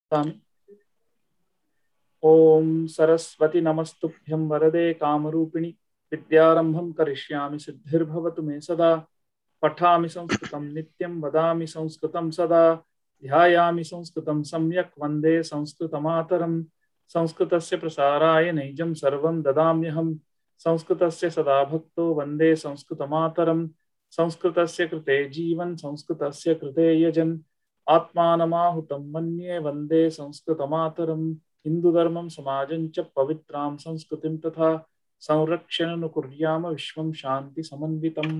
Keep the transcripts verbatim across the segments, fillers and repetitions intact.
तामि। ओम सरस्वती नमस्तुभ्यं वरदे कामरूपिणि विद्यारंभं करिष्यामि सिद्धिर्भवतु मे सदा। पठामि संस्कृतं नित्यं वदामि संस्कृतं सदा। ध्यायामि संस्कृतं सम्यक् वन्दे संस्कृतमातरम्। संस्कृतस्य प्रसाराय नैजं सर्वं ददाम्यहम्। संस्कृतस्य सदा भक्तो वन्दे संस्कृतमातरम्। संस्कृतस्य कृते जीवन् संस्कृतस्य कृते यजन् आत्मानमाहुतं मन्ये वन्दे संस्कृतमातरम्। हिन्दुधर्मं समाजं च पवित्रां संस्कृतिं तथा संरक्षणनुकुर्याम विश्वं शान्ति समन्वितम्।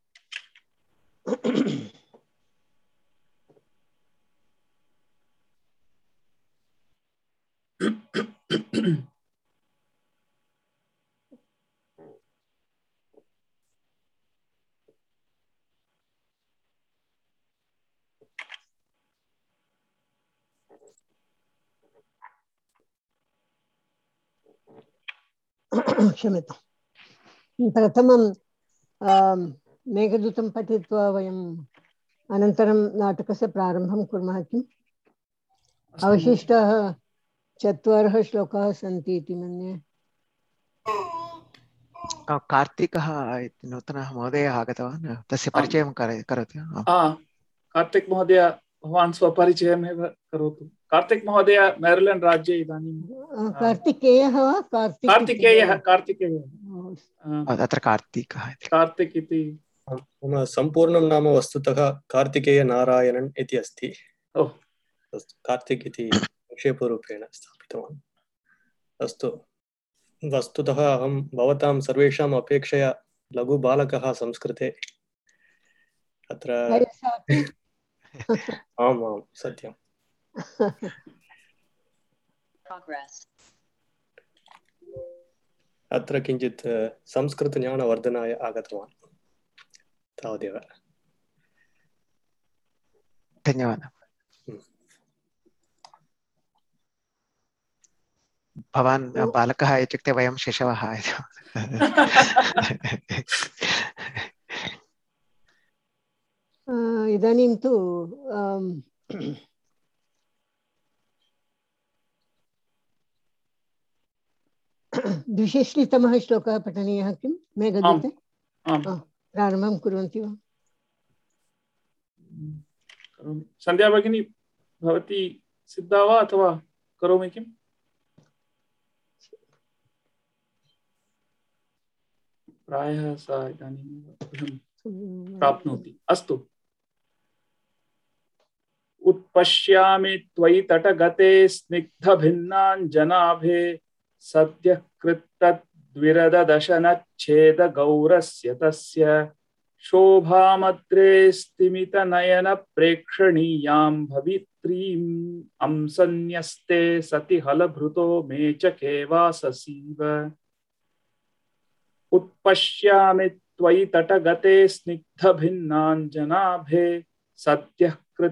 क्षम्यताम्। प्रथमं मेघदूतं पठित्वा वयम् अनन्तरं नाटकस्य प्रारम्भं कुर्मः किम्? अवशिष्टाः चत्वारः श्लोकाः सन्ति इति मन्ये। कार्तिकः इति नूतनः महोदयः आगतवान्, तस्य परिचयं करोति। कार्तिक महोदय भवान् स्वपरिचयमेव करोतु। कार्तिक महोदय मेरिलेण्ड् राज्ये इदानीं कार्तिकेयः वा कार्तिकेयः कार्तिकेयः अत्र कार्तिकः कार्तिक इति मम सम्पूर्णं नाम वस्तुतः कार्तिकेय नारायणन् इति अस्ति। कार्तिक इति संक्षेपरूपेण स्थापितवान्। अस्तु, वस्तुतः अहं भवतां सर्वेषाम् अपेक्षया लघुबालकः संस्कृते। अत्र आम् आम् सत्यम्। अत्र किञ्चित् संस्कृतज्ञानवर्धनाय आगतवान्, तावदेव। धन्यवादः। भवान् बालकः इत्युक्ते वयं शिशवः। इदानीं तु द्विषष्टितमः श्लोकः पठनीयः किं मेघदूते? प्रारम्भं कुर्वन्ति वा? सन्ध्या भगिनी भवती सिद्धा वा अथवा करोमि किम्? प्रायः सा इदानीं प्राप्नोति। अस्तु। उत्पश्यामि त्वयि तटगते स्निग्धभिन्नाञ्जनाभे सद्यः कृत्तद्विरददशनच्छेदगौरस्य तस्य शोभामद्रे स्तिमितनयनप्रेक्षणीयां भवित्रीम् अंसन्यस्ते सति हलभृतो मेचके वाससीव। उत्पश्यामि त्वयि तटगते स्निग्धभिन्नाञ्जनाभे सद्यः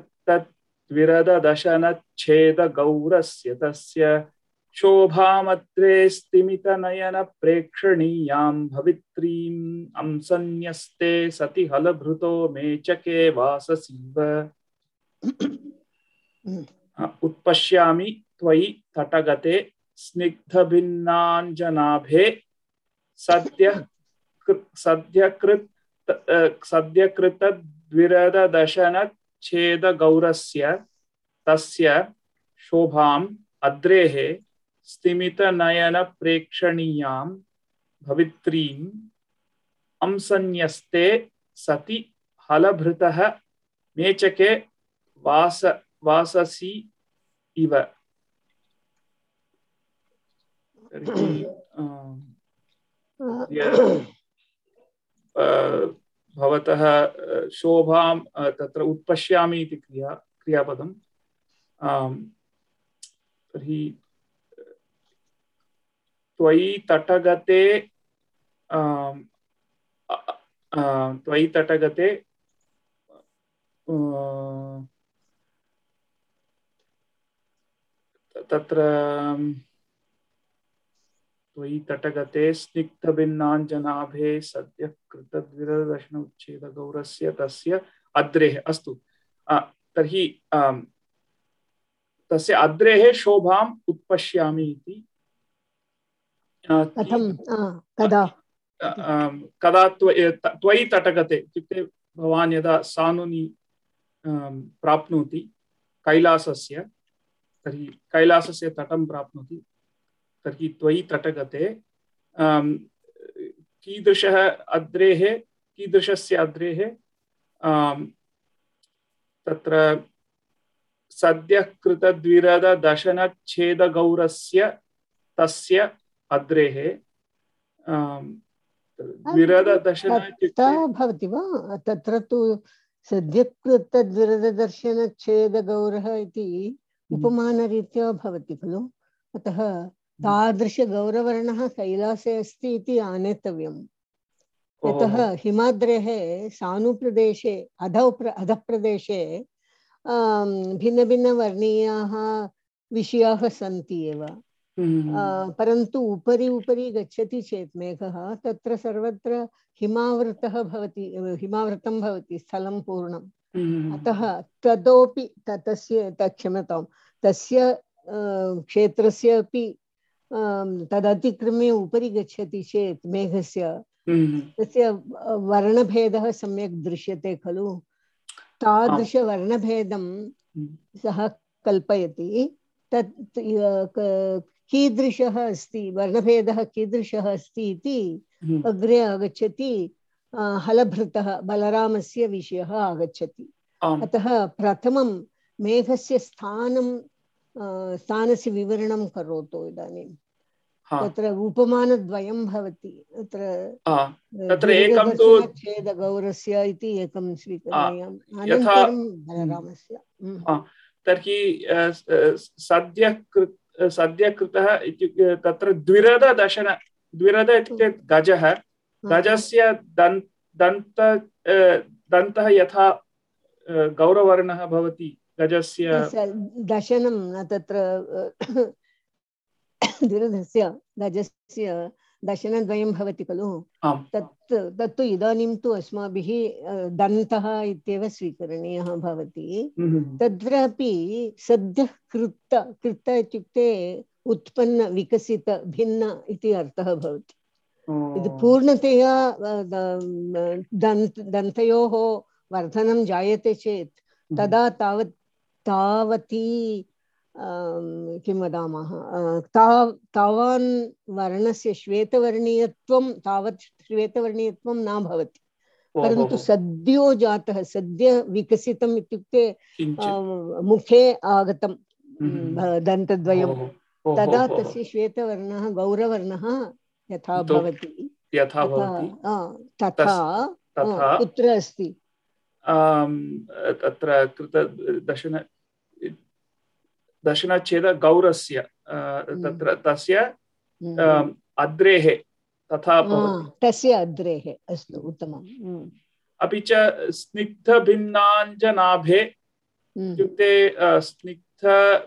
कृत्तद्विरददशनच्छेदगौरस्य तस्य शोभामद्रे स्तिमितनयनप्रेक्षणीयां भवित्रीम् अंसन्यस्ते सति हलभृतो मेचके वाससीव। उत्पश्यामि त्वयि तटगते स्निग्धभिन्नाञ्जनाभे सद्यः सद्यकृत सद्यकृतद्विरददशनच्छेदगौरस्य तस्य शोभाम् अद्रेः स्तिमितनयनप्रेक्षणीयां भवित्रीम् अंसन्यस्ते सति हलभृतः मेचके वास वाससी इव। भवतः शोभां तत्र उत्पश्यामि इति क्रिया क्रियापदं। तर्हि त्वयि तटगते त्वयि तटगते तत्र त्वयि तटगते स्निग्धभिन्नाञ्जनाभे सद्यः कृतद्विरददशनच्छेदगौरस्य तस्य अद्रेः। अस्तु, तर्हि तस्य अद्रेः शोभाम् उत्पश्यामि इति कथं कदा कदा त्वयि तटगते इत्युक्ते भवान् यदा सानुनि प्राप्नोति कैलासस्य तर्हि कैलासस्य तटं प्राप्नोति तर्हि त्वयि तटगते कीदृशः अद्रेः कीदृशस्य अद्रेः तत्र सद्यः कृतद्विरदशनच्छेदगौरस्य तस्य अद्रेः द्विरदशन भवति वा तत्र तु सद्यकृतद्विरददर्शनच्छेदगौरः इति उपमानरीत्या भवति खलु अतः तादृशगौरवर्णः कैलासे अस्ति इति आनेतव्यम् यतः हिमाद्रेः सानुप्रदेशे अधौ अधप्रदेशे भिन्नभिन्नवर्णीयाः विषयाः सन्ति एव परन्तु उपरि उपरि गच्छति चेत् मेघः तत्र सर्वत्र हिमावृतः भवति हिमावृतं भवति स्थलं पूर्णम् अतः ततोपि तस्य क्षम्यतां तस्य क्षेत्रस्य अपि तदतिक्रम्य उपरि गच्छति चेत् मेघस्य तस्य वर्णभेदः सम्यक् दृश्यते खलु तादृशवर्णभेदं सः कल्पयति तत् कीदृशः अस्ति वर्णभेदः कीदृशः अस्ति इति अग्रे आगच्छति हलभृतः बलरामस्य विषयः आगच्छति अतः प्रथमं मेघस्य स्थानं स्थानस्य विवरणं करोतु इदानीं तत्र उपमानद्वयं भवति तत्र तत्र एकं तु छेदगौरस्य इति एकं स्वीकरणीयम् अनन्तरं बलरामस्य तर्हि सद्यः कृत सद्यः कृतः इत्युक्ते तत्र द्विरद दशन द्विरद इत्युक्ते गजः गजस्य दन्त दन्त दन्तः यथा गौरवर्णः भवति गजस्य दशनं तत्र द्विरदस्य गजस्य दशनद्वयं भवति खलु तत् तत्तु इदानीं तु अस्माभिः दन्तः इत्येव स्वीकरणीयः भवति तत्रापि सद्यः कृत कृत इत्युक्ते उत्पन्न विकसित भिन्न इति अर्थः भवति यदि पूर्णतया दन्त दन्तयोः वर्धनं जायते चेत् तदा तावत् तावती किं वदामः ताव तावान् वर्णस्य श्वेतवर्णीयत्वं तावत् श्वेतवर्णीयत्वं न भवति परन्तु सद्यो जातः सद्य विकसितम् इत्युक्ते मुखे आगतं दन्तद्वयं तदा तस्य श्वेतवर्णः गौरवर्णः यथा भवति तथा कुत्र अस्ति तत्र कृत दशन दशनच्छेद गौरस्य तत्र तस्य अद्रेः तथा तस्य अद्रेः अस्तु उत्तमम् अपि च स्निग्धभिन्नाञ्जनाभे इत्युक्ते स्निग्ध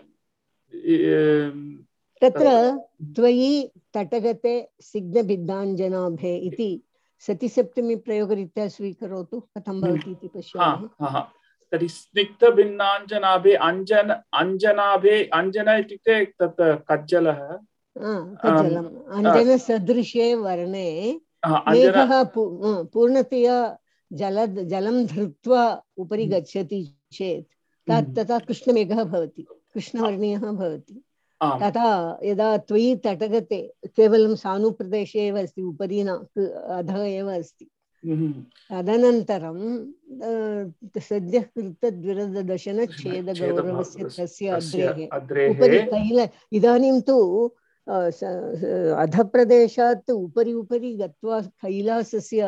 तत्र त्वयि तटगते स्निग्धभिन्नाञ्जनाभे इति सतिसप्तमी प्रयोगरीत्या स्वीकरोतु कथं भवति इति पश्यामः तर्हि स्निग्धभिन्नाञ्जनाभे अञ्जन अञ्जनाभे अञ्जन इत्युक्ते तत् कज्जलः कज्जलम् अञ्जनसदृशे वर्णे मेघः पूर्णतया जल जलं धृत्वा उपरि गच्छति चेत् तथा कृष्णमेघः भवति कृष्णवर्णीयः भवति तथा यदा त्वयि तटगते केवलं सानुप्रदेशे एव अस्ति उपरि न अधः एव अस्ति तदनन्तरं सद्यः कृतद्विरदशनच्छेदगौरवस्य तस्य अद्रेः उपरि कैल इदानीं तु अधप्रदेशात् उपरि उपरि गत्वा कैलासस्य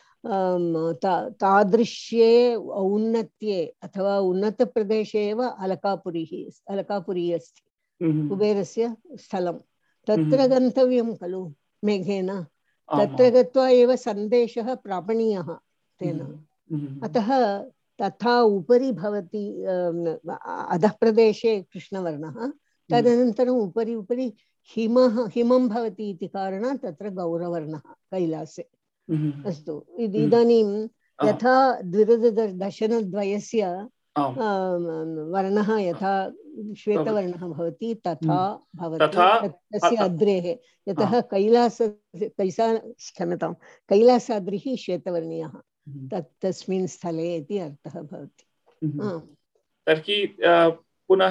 तादृश्ये औन्नत्ये अथवा उन्नतप्रदेशे एव अलकापुरी अलकापुरी अस्ति कुबेरस्य स्थलं तत्र गन्तव्यं खलु मेघेन तत्र गत्वा एव सन्देशः प्रापणीयः तेन अतः तथा उपरि भवति अधप्रदेशे कृष्णवर्णः तदनन्तरम् उपरि उपरि हिमः हिमं भवति इति कारणात् तत्र गौरवर्णः कैलासे अस्तु इदानीं यथा द्विरदशनद्वयस्य वर्णः यथा श्वेतवर्णः भवति तथा भवति तथा तस्य अग्रेः यतः कैलास कैसा क्षम्यतां कैलासाद्रिः श्वेतवर्णीयः तत् तस्मिन् स्थले इति अर्थः भवति। तर्हि पुनः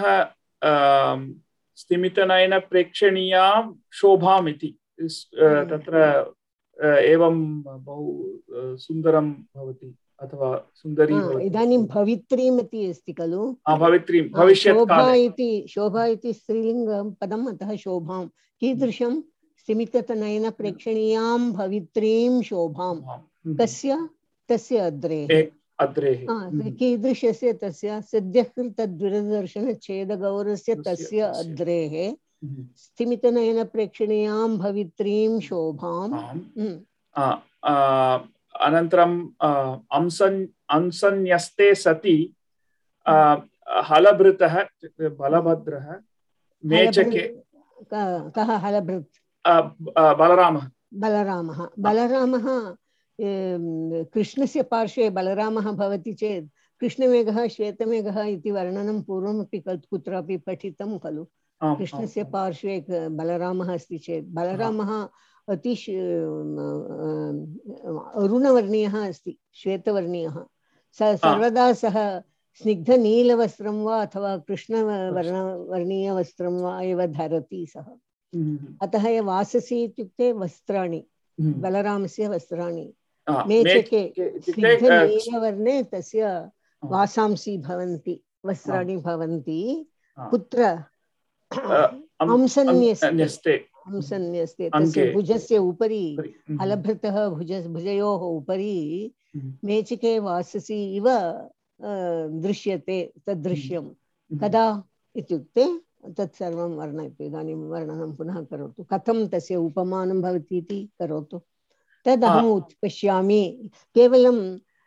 स्तिमितनयन प्रेक्षणीयां शोभाम् इति तत्र एवं बहु सुन्दरं भवति अथवा सुन्दरी भवति। इदानीं भवित्रीम् इति अस्ति खलु भवित्रीं भविष्यत्काले शोभा इति शोभा इति स्त्रीलिङ्गं पदम् अतः शोभां कीदृशं स्तिमितनयन प्रेक्षणीयां भवित्रीं शोभां कस्य तस्य अग्रेः अग्रेः कीदृशस्य तस्य सद्यकृतद्विरदर्शनच्छेदगौरस्य तस्य अग्रेः स्तिमितनयन प्रेक्षणीयां भवित्रीं शोभां। अनन्तरं अंसन् अंसन्यस्ते सति हलभृतः बलभद्रः मेचके कः हलभृत् बलरामः बलरामः बलरामः कृष्णस्य पार्श्वे बलरामः भवति चेत् कृष्णमेघः श्वेतमेघः इति वर्णनं पूर्वमपि कुत्रापि पठितं खलु। कृष्णस्य पार्श्वे बलरामः अस्ति चेत् बलरामः अति अरुणवर्णीयः अस्ति श्वेतवर्णीयः स सर्वदा सः स्निग्धनीलवस्त्रं वा अथवा कृष्णवर्णवर्णीयवस्त्रं वा एव धरति सः। अतः वाससी इत्युक्ते वस्त्राणि बलरामस्य वस्त्राणि मेचके स्निग्धनीलवर्णे तस्य वासांसि भवन्ति वस्त्राणि भवन्ति। कुत्र अंसन्यस्ते अंसन्यस्ते तस्य भुजस्य उपरि हलभृतः भुज भुजयोः उपरि मेचके वाससी इव दृश्यते तद्दृश्यं कदा इत्युक्ते तत्सर्वं वर्णयतु। इदानीं वर्णनं पुनः करोतु कथं तस्य उपमानं भवति इति करोतु तदहम् उत्पश्यामि केवलं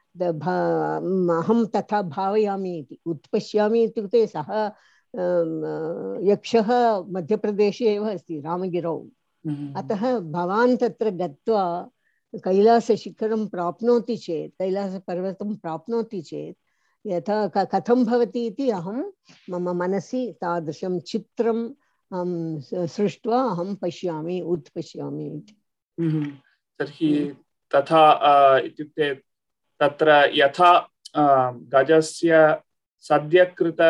अहं तथा भावयामि इति उत्पश्यामि इत्युक्ते सः यक्षः मध्यप्रदेशे एव अस्ति रामगिरौ। अतः भवान् तत्र गत्वा कैलासशिखरं प्राप्नोति चेत् कैलासपर्वतं प्राप्नोति चेत् यथा कथं भवति इति अहं मम मनसि तादृशं चित्रं सृष्ट्वा अहं पश्यामि उत्पश्यामि इति। तर्हि तथा इत्युक्ते तत्र यथा गजस्य सद्यकृत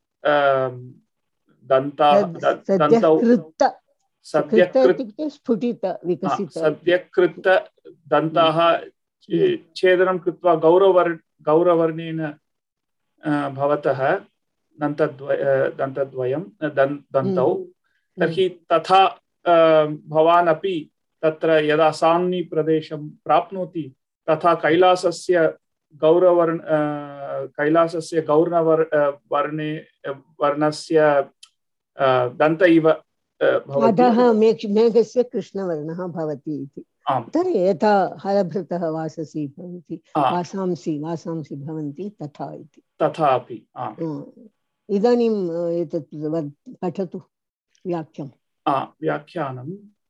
स्फुटित विकसित सद्यकृत दन्ताः छेदनं कृत्वा गौरवर् गौरवर्णेन भवतः दन्तद्वय दन्तद्वयं दन्तौ तर्हि तथा भवान् अपि तत्र यदा साम्नि प्रदेशं प्राप्नोति तथा कैलासस्य गौरवर्ण कैलासस्य गौरवर् वर्णे वर्णस्य दन्त इव अधः मेघस्य कृष्णवर्णः भवति इति। तर्हि यथा हलभृतः वाससी भवति वासांसि वासांसि भवन्ति तथा इति तथापि इदानीम् एतत् पठतु व्याख्यानं व्याख्यानं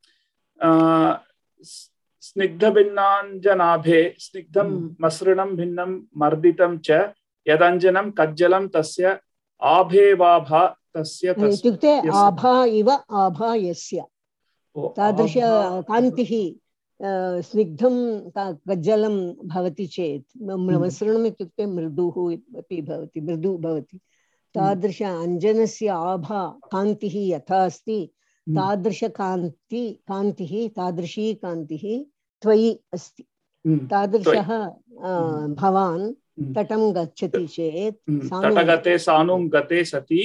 स्निग्धभिन्नाञ्जनाभे स्निग्धं मसृणं भिन्नं मर्दितं च यदञ्जनं कज्जलं तस्य आभेवाभा तस्य इत्युक्ते आभा इव आभा यस्य तादृश कान्तिः स्निग्धं कज्जलं भवति चेत् मसृणम् इत्युक्ते मृदुः अपि भवति मृदु भवति तादृश अञ्जनस्य आभा कान्तिः यथा अस्ति तादृश कान्ति कान्तिः तादृशी कान्तिः त्वयि अस्ति। तादृशः भवान् तटं गच्छति चेत् तटगते सानुं गते सति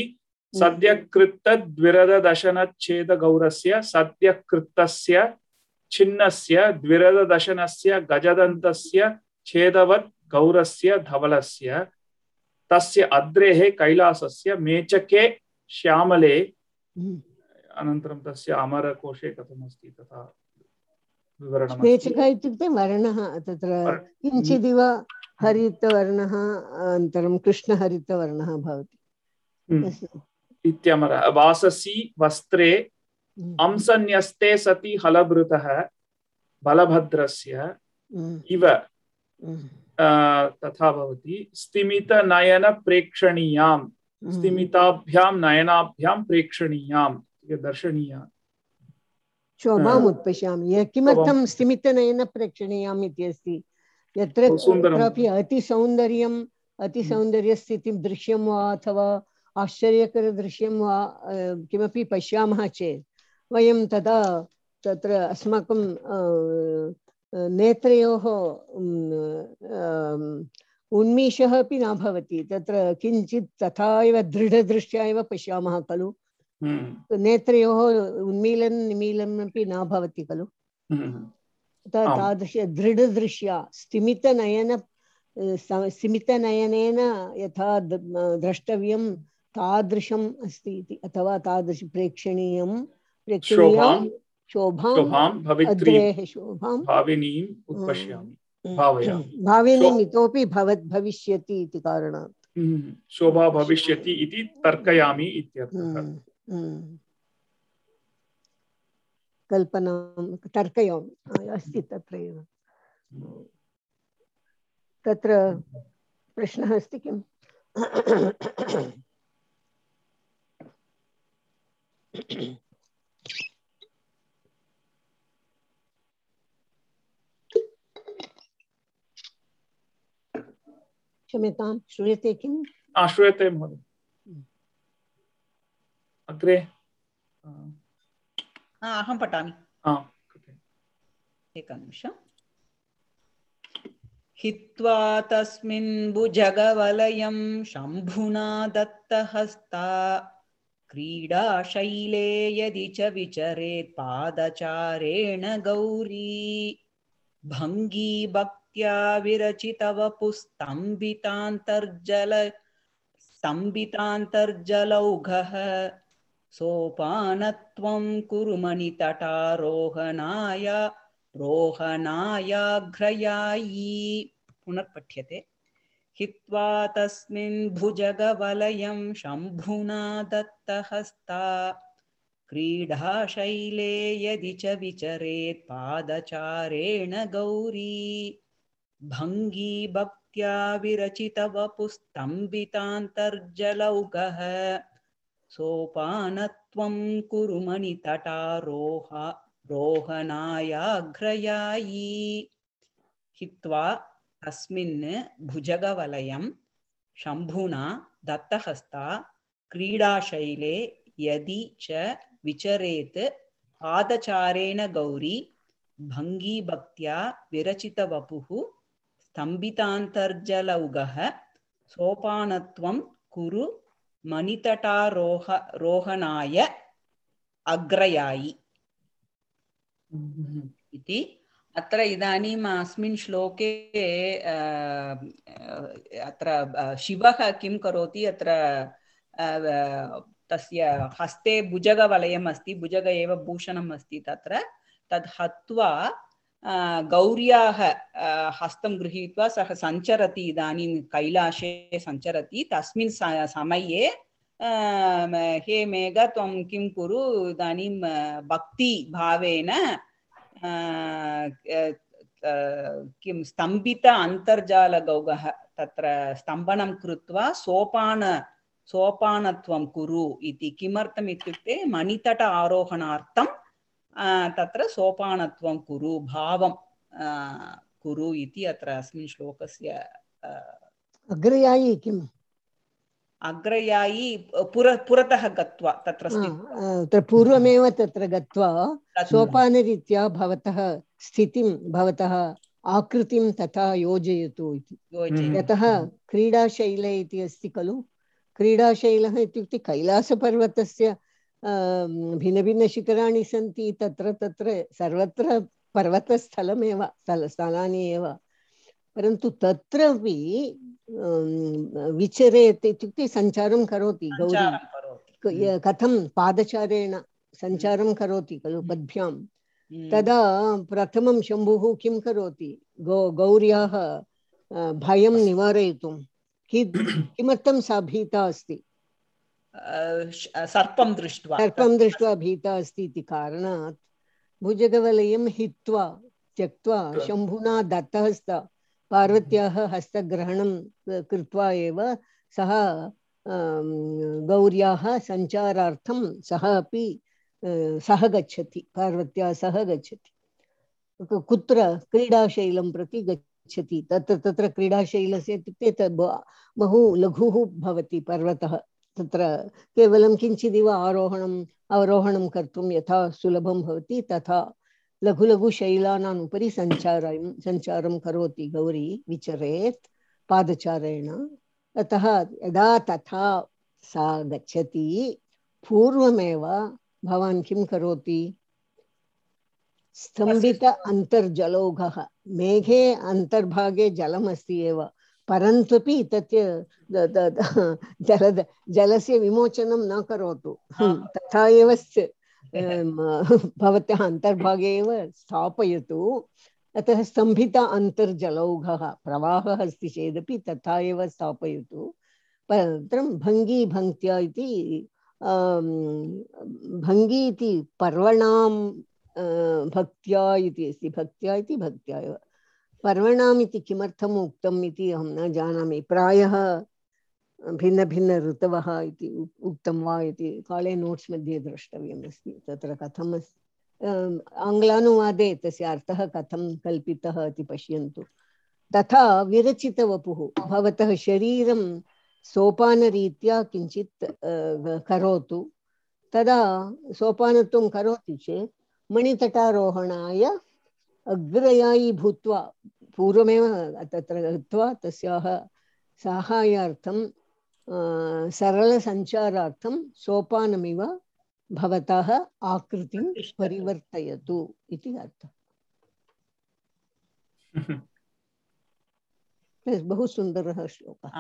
सद्यकृतद्विरदशनच्छेदगौरस्य सद्यकृतस्य छिन्नस्य द्विरदशनस्य गजदन्तस्य छेदवत् गौरस्य धवलस्य तस्य अद्रेः कैलासस्य मेचके श्यामले अनन्तरं तस्य अमरकोशे कथमस्ति तथा विवरणम्। मेचकः इत्युक्ते वर्णः तत्र किञ्चिदिव हरितवर्णः अनन्तरं कृष्णहरितवर्णः भवति इत्यमर वाससी वस्त्रे अंसन्यस्ते सति हलभृतः बलभद्रस्य इव तथा भवति स्तिमितनयन प्रेक्षणीयां स्तिमिताभ्यां नयनाभ्यां प्रेक्षणीयां दर्शनीया शोभाम् उत्पश्यामि। किमर्थं स्तिमितनयन प्रेक्षणीयाम् इति अस्ति? यत्र कुत्रापि अतिसौन्दर्यम् अतिसौन्दर्यस्थितिं दृश्यं वा अथवा आश्चर्यकरदृश्यं वा किमपि पश्यामः चेत् वयं तदा तत्र अस्माकं नेत्रयोः उन्मीषः अपि न भवति। तत्र किञ्चित् तथा एव दृढदृष्ट्या एव पश्यामः खलु। नेत्रयोः उन्मीलनं निमीलनम् अपि न भवति खलु। तादृश दृढदृश्या स्तिमितनयन स्तिमितनयनेन यथा द्रष्टव्यं तादृशम् अस्ति इति, अथवा तादृश प्रेक्षणीयं प्रेक्षणीयां शोभाम् अद्रेः शोभां भाविनीम् उत्पश्यामि भाविनीम् इतोपि भवत् भविष्यति इति कारणात् शोभा भविष्यति इति तर्कयामि इत्यर्थः। कल्पनां तर्कयामि अस्ति तत्र एव। तत्र प्रश्नः अस्ति किम्? क्षम्यतां, श्रूयते किम्? श्रूयते महोदय। अग्रे अहं पठामि। एकं निमिषम्। हित्वा तस्मिन् भुजगवलयं शम्भुना दत्तहस्ता क्रीडाशैले यदि च विचरेत् पादचारेण गौरी भङ्गी भक्त्या विरचितवपुस्तम्भितान्तर्जल स्तम्भितान्तर्जलौघः सोपानत्वं कुरु मणितटारोहणाय रोहणायाघ्रयायी। पुनर्पठ्यते। हित्वा तस्मिन् भुजगवलयं शम्भुना दत्तहस्ता क्रीडाशैले यदि च विचरेत् पादचारेण गौरी भङ्गी भक्त्या विरचितवपुस्तम्भितान्तर्जलौघः सोपानत्वं कुरु मणितटारोह रोहणायाघ्रयायी। हित्वा तस्मिन् भुजगवलयं शम्भुना दत्तहस्ता क्रीडाशैले यदि च विचरेत् पादचारेण गौरी भङ्गी भक्त्या विरचितवपुः स्तम्भितान्तर्जलौघः सोपानत्वं कुरु मणितटारोह रोहणाय अग्रयायि इति। अत्र इदानीम् अस्मिन् श्लोके अत्र शिवः किं करोति? अत्र तस्य हस्ते भुजगवलयम् अस्ति, भुजग एव भूषणम् अस्ति। तत्र तद् हत्वा गौर्याः हस्तं गृहीत्वा सः सञ्चरति। इदानीं कैलाशे सञ्चरति। तस्मिन् समये हे मेघ त्वं किं कुरु, इदानीं भक्तिभावेन किं स्तम्भित अन्तर्जालगौगः तत्र स्तम्भनं कृत्वा सोपान सोपानत्वं कुरु इति। किमर्थम् इत्युक्ते मणितट आरोहणार्थं तत्र सोपानत्वं कुरु, भावं कुरु इति अत्र अस्मिन् श्लोकस्य। अग्रयायि किम्? अग्रयायि पुर पुरतः गत्वा तत्र स्थित्वा पूर्वमेव तत्र गत्वा सोपानरीत्या भवतः स्थितिं भवतः आकृतिं तथा योजयतु इति। यतः क्रीडाशैले इति अस्ति खलु। क्रीडाशैलः इत्युक्ते कैलासपर्वतस्य भिन्नभिन्नशिखराणि सन्ति। तत्र तत्र सर्वत्र पर्वतस्थलमेव स्थल स्थानानि एव, परन्तु तत्रापि विचरेत् इत्युक्ते सञ्चारं करोति गौरी। कथं पादचारेण सञ्चारं करोति खलु पद्भ्यां। तदा प्रथमं शम्भुः किं करोति? गौ गौर्याः भयं निवारयितुं किमर्थं सा भीता अस्ति? सर्पं दृष्ट्वा सर्पं दृष्ट्वा भीता अस्ति इति कारणात् भुजगवलयं हित्वा त्यक्त्वा शम्भुना दत्तहस्ता पार्वत्याः हस्तग्रहणं कृत्वा एव सः गौर्याः सञ्चारार्थं सः अपि सः गच्छति, पार्वत्या सह गच्छति। कुत्र? क्रीडाशैलं प्रति गच्छति। तत्र तत्र क्रीडाशैलस्य इत्युक्ते तद् बहु लघुः भवति पर्वतः। तत्र केवलं किञ्चिदिव आरोहणम् अवरोहणं कर्तुं यथा सुलभं भवति तथा लघु लघु शैलानाम् उपरि सञ्चारं सञ्चारं करोति गौरी, विचरेत् पादचारेण। अतः यदा तथा सा गच्छति पूर्वमेव भवान् किं करोति? स्तम्भित अन्तर्जलौघः, मेघे अन्तर्भागे जलमस्ति एव, परन्तुपि तस्य जल जलस्य विमोचनं न करोतु, तथा एव भवतः अन्तर्भागे एव स्थापयतु। अतः स्तम्भित अन्तर्जलौघः, प्रवाहः अस्ति चेदपि तथा एव स्थापयतु। अनन्तरं भङ्गी भङ्क्त्या इति भङ्गी इति पर्वणां भक्त्या इति अस्ति। भक्त्या इति भक्त्या एव। पर्वणाम् इति किमर्थम् उक्तम् इति अहं न जानामि। प्रायः भिन्न भिन्न ऋतवः इति उक्तं वा इति काले नोट्स् मध्ये द्रष्टव्यम् अस्ति। तत्र कथम् अस्ति आङ्ग्लानुवादे तस्य अर्थः कथं कल्पितः इति पश्यन्तु। तथा विरचितवपुः, भवतः शरीरं सोपानरीत्या किञ्चित् करोतु। तदा सोपानत्वं करोति चेत् मणितटारोहणाय अग्रयायी भूत्वा पूर्वमेव तत्र गत्वा तस्याः साहाय्यार्थं सरलसञ्चारार्थं सोपानमिव भवतः आकृतिं परिवर्तयतु इति अर्थः। बहु सुन्दरः श्लोकः।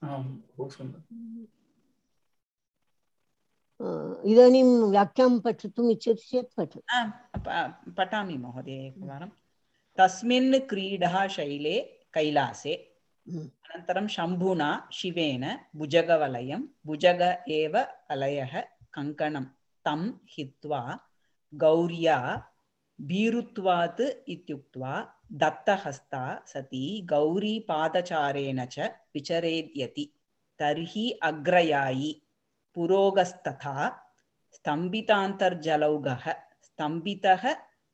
इदानीं व्याख्यां पठितुम् इच्छति चेत् पठ पठामि महोदय एकवारं। तस्मिन् क्रीडाशैले कैलासे अनन्तरं शम्भुना शिवेन भुजगवलयं भुजग एव वलयः कङ्कणं तं हित्वा गौर्या भीरुत्वात् इत्युक्त्वा दत्तहस्ता सती गौरी पादचारेण च विचरेद्यति। तर्हि अग्रयायी पुरोगस्तथा स्तम्भितान्तर्जलौघः स्तम्भितः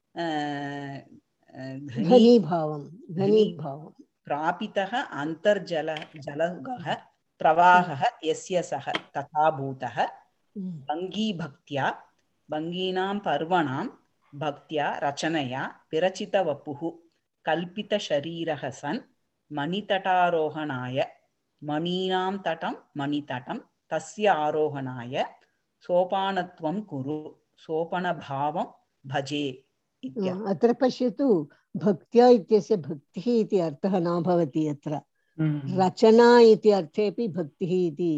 घनीभावं घनीभावं प्रापितः अन्तर्जल जलौघः प्रवाहः यस्य सः तथा भूतः। भङ्गी भक्त्या भङ्गीनां पर्वणां भक्त्या रचनया विरचितवपुः कल्पितशरीरः सन् मणितटारोहणाय मणीनां तटं मणितटं तस्य आरोहणाय सोपानत्वं कुरु सोपनभावं भजे। अत्र पश्यतु, भक्त्या इत्यस्य भक्तिः इति अर्थः न भवति। अत्र रचना इति अर्थेपि भक्तिः इति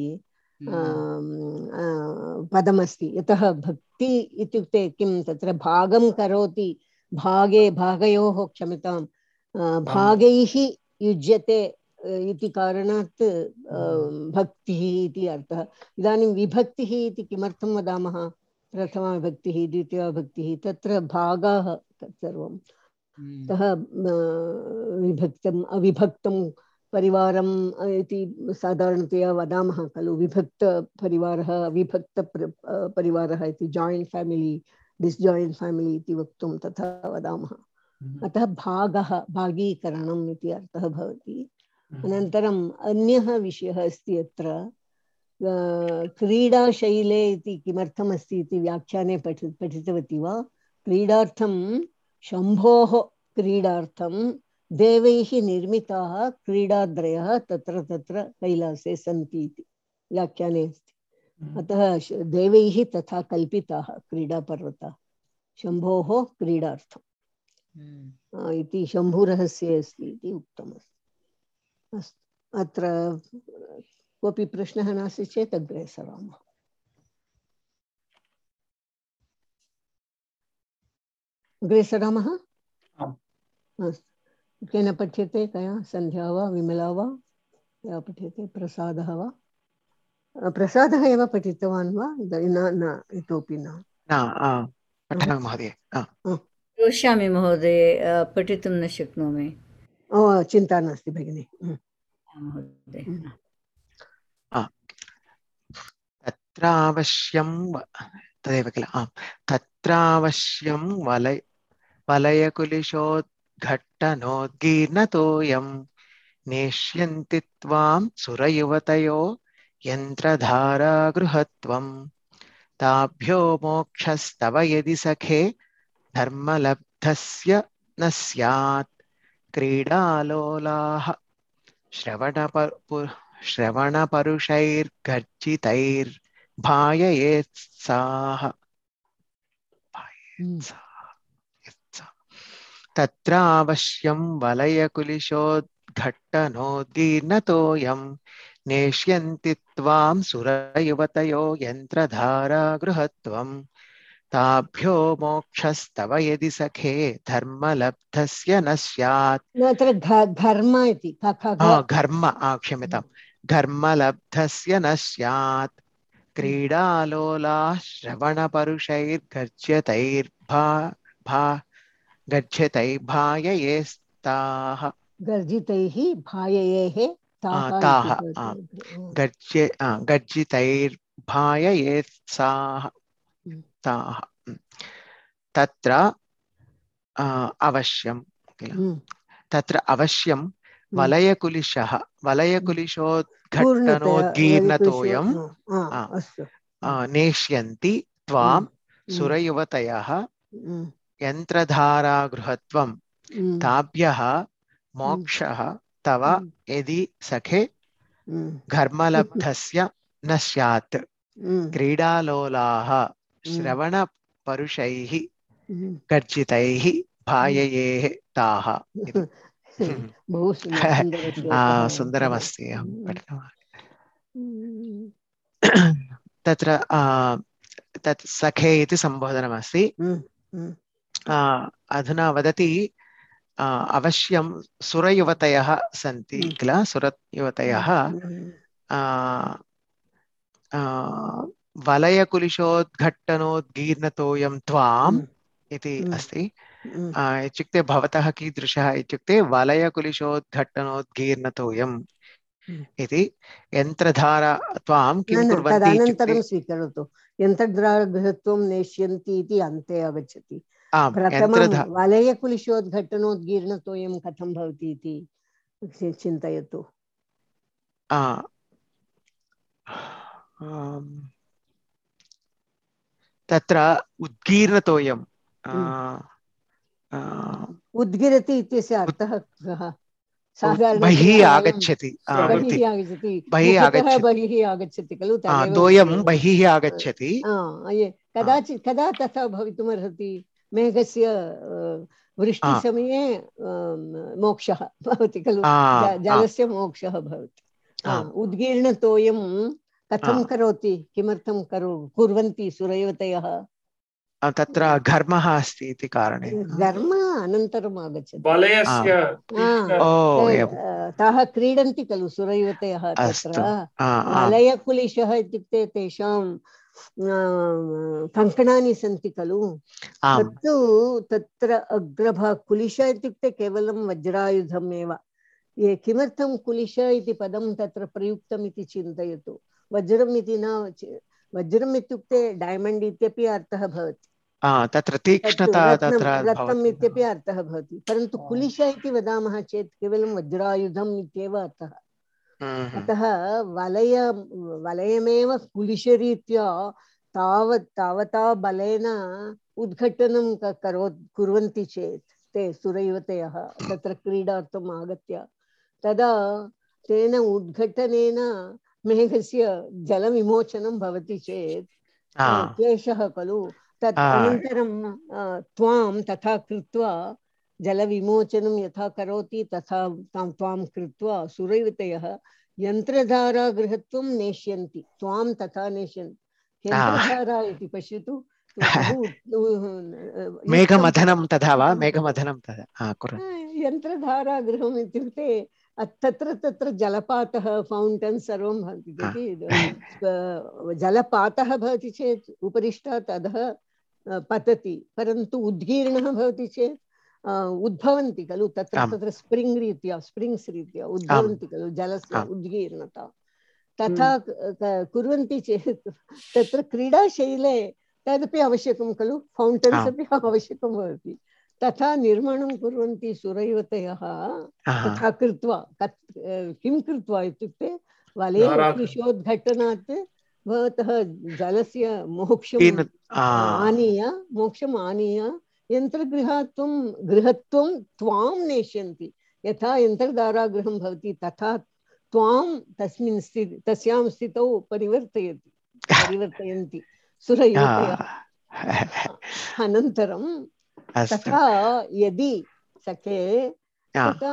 पदमस्ति। यतः भक्ति इत्युक्ते किं? तत्र भागं करोति, भागे भागयोः क्षम्यतां भागैः युज्यते इति कारणात् भक्तिः इति अर्थः। इदानीं विभक्तिः इति किमर्थं वदामः? प्रथमा विभक्तिः द्वितीया विभक्तिः, तत्र भागाः तत्सर्वं। अतः विभक्तम् अविभक्तं परिवारम् इति साधारणतया वदामः खलु। विभक्तपरिवारः अविभक्तपरिवारः इति, जायिण्ट् फेमिली डिस्जायिण्ट् फेमिली इति वक्तुं तथा वदामः। अतः भागः भागीकरणम् इति अर्थः भवति। अनन्तरम् अन्यः विषयः अस्ति अत्र। क्रीडाशैले इति किमर्थम् अस्ति इति व्याख्याने पठि पठितवती वा? क्रीडार्थं शम्भोः क्रीडार्थं देवैः निर्मिताः क्रीडाद्रयः तत्र तत्र कैलासे सन्ति इति व्याख्याने अस्ति। अतः देवैः तथा कल्पिताः क्रीडापर्वताः शम्भोः क्रीडार्थम् इति शम्भुरहस्ये अस्ति इति उक्तमस्ति। अस्तु, अत्र कोऽपि प्रश्नः नास्ति चेत् अग्रे सरामः। अग्रे सरामः। अस्तु, केन पठ्यते? कया? सन्ध्या वा, विमला वा? या पठ्यते? प्रसादः वा? प्रसादः एव पठितवान् वा? न न इतोपि न पठामि महोदय। करोष्यामि महोदय, पठितुं न शक्नोमि। ओ, चिन्ता नास्ति भगिनि। तत्रावश्यं तदेव किल आम् तत्रावश्यं वलय वलयकुलिशोद्घट्टनोद्गीर्णतोऽयं नेष्यन्ति त्वां सुरयुवतयो यन्त्रधारागृहत्वं ताभ्यो मोक्षस्तव यदि सखे धर्मलब्धस्य न स्यात् क्रीडालोलाः श्रवणपरु श्रवणपरुषैर्गर्जितैर्भाययेत्साः तत्रावश्यं वलयकुलिशोद्घट्टनोद्गीर्णतोऽयं नेष्यन्ति त्वां सुरयुवतयो यन्त्रधारागृहत्वं ताभ्यो मोक्षस्तव यदि सखे धर्मलब्धस्य न स्यात् अत्र घर्म इति घर्म क्षम्यतां घर्मलब्धस्य न स्यात् क्रीडालोलाः श्रवणपरुषैर्गर्ज्यतैर्भा भा गर्ज्यतैर्भाययेस्ताः गर्जितैः भाययेः ताः गर्ज्य गर्जितैर्भाययेत्साः ताः तत्र अवश्यं किल तत्र अवश्यं वलयकुलिशः वलयकुलिशोद्घट्टनोद्गीर्णतोऽयं नेष्यन्ति त्वां सुरयुवतयः यन्त्रधारागृहत्वं ताभ्यः मोक्षः तव यदि सखे घर्मलब्धस्य न स्यात् क्रीडालोलाः श्रवणपरुषैः गर्जितैः भाययेः ताः बहु सुन्दरमस्ति अहं पठितवान् तत्र तत् सखे इति सम्बोधनमस्ति अधुना वदति अवश्यं सुरयुवतयः सन्ति किल सुरयुवतयः वलयकुलिशोद्घट्टनोद्गीर्णतोऽयं त्वाम् इति अस्ति इत्युक्ते भवतः कीदृशः इत्युक्ते वलयकुलिशोद्घट्टनोद्गीर्णतोऽयम् इति यन्त्रधारा त्वां किं कुर्वन्ति तदनन्तरं स्वीकरोतु यन्त्रधारागृहत्वं नेष्यन्ति इति अन्ते आगच्छति प्रथमं वलयकुलिशोद्घट्टनोद्गीर्णतोऽयं कथं भवति इति चिन्तयतु तत्र उद्गीर्णतोऽयं उद्गिरति इत्यस्य अर्थः कः बहिः आगच्छति बहिः आगच्छति खलु तोयं बहिः आगच्छति कदाचित् कदा तथा भवितुमर्हति मेघस्य वृष्टिसमये मोक्षः भवति खलु जलस्य मोक्षः भवति उद्गीर्णतोयं कथं करोति किमर्थं करो कुर्वन्ति सुरयुवतयः तत्र घर्मः अस्ति इति कारणे घर्म अनन्तरम् आगच्छति वलयस्य ताः क्रीडन्ति खलु सुरयुवतयः तत्र वलयकुलिशः इत्युक्ते तेषां कङ्कणानि सन्ति खलु तत्तु तत्र अग्रभाग कुलिश इत्युक्ते केवलं वज्रायुधम् एव ये किमर्थं कुलिश इति पदं तत्र प्रयुक्तम् इति चिन्तयतु वज्रम् इति न वज्रम् इत्युक्ते डैमण्ड् इत्यपि अर्थः भवति तत्र तीक्ष्णता तत्र रत्नम् इत्यपि अर्थः भवति परन्तु कुलिश इति वदामः चेत् केवलं वज्रायुधम् इत्येव अर्थः अतः वलय वलयमेव कुलिशरीत्या तावत् तावता बलेन उद्घट्टनं करो कुर्वन्ति चेत् ते सुरयुवतयः तत्र क्रीडार्थम् आगत्य तदा तेन उद्घट्टनेन मेघस्य जलविमोचनं भवति चेत् क्लेशः खलु तत् अनन्तरं त्वां तथा कृत्वा जलविमोचनं यथा करोति तथा तां त्वां कृत्वा सुरयुवतयः यन्त्रधारागृहत्वं नेष्यन्ति त्वां तथा नेष्यन्ति यन्त्रधारा इति पश्यतु मेघमथनं तथा वा मेघमथनं तथा यन्त्रधारागृहम् इत्युक्ते तत्र तत्र जलपातः फौण्टन् सर्वं भवति जलपातः भवति चेत् उपरिष्टात् अधः पतति परन्तु उद्गीर्णः भवति चेत् उद्भवन्ति खलु तत्र तत्र स्प्रिङ्ग् रीत्या स्प्रिङ्ग्स् रीत्या उद्भवन्ति खलु जलस्य उद्गीर्णता तथा कुर्वन्ति चेत् तत्र क्रीडाशैले तदपि आवश्यकं खलु, फौण्टन्स् अपि आवश्यकं भवति। तथा निर्माणं कुर्वन्ति सुरयुवतयः। तथा कृत्वा किं कृत्वा इत्युक्ते वलयकुलिशोद्घटनात् भवतः जलस्य मोक्षम् आनीय मोक्षम् आनीय यन्त्रगृहात् त्वं गृहत्वं त्वां नेष्यन्ति। यथा यन्त्रधारागृहं भवति तथा त्वां तस्मिन् स्थिति तस्यां स्थितौ परिवर्तयति परिवर्तयन्ति सुरयुवतयः। अनन्तरं तथा यदि सखे तथा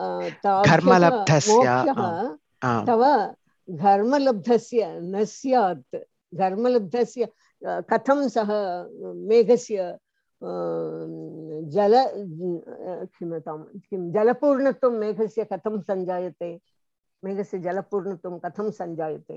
मोक्षः तव घर्मलब्धस्य न स्यात्। घर्मलब्धस्य कथं सः मेघस्य जल क्षम्यतां किं जलपूर्णत्वं मेघस्य कथं सञ्जायते? मेघस्य जलपूर्णत्वं कथं सञ्जायते?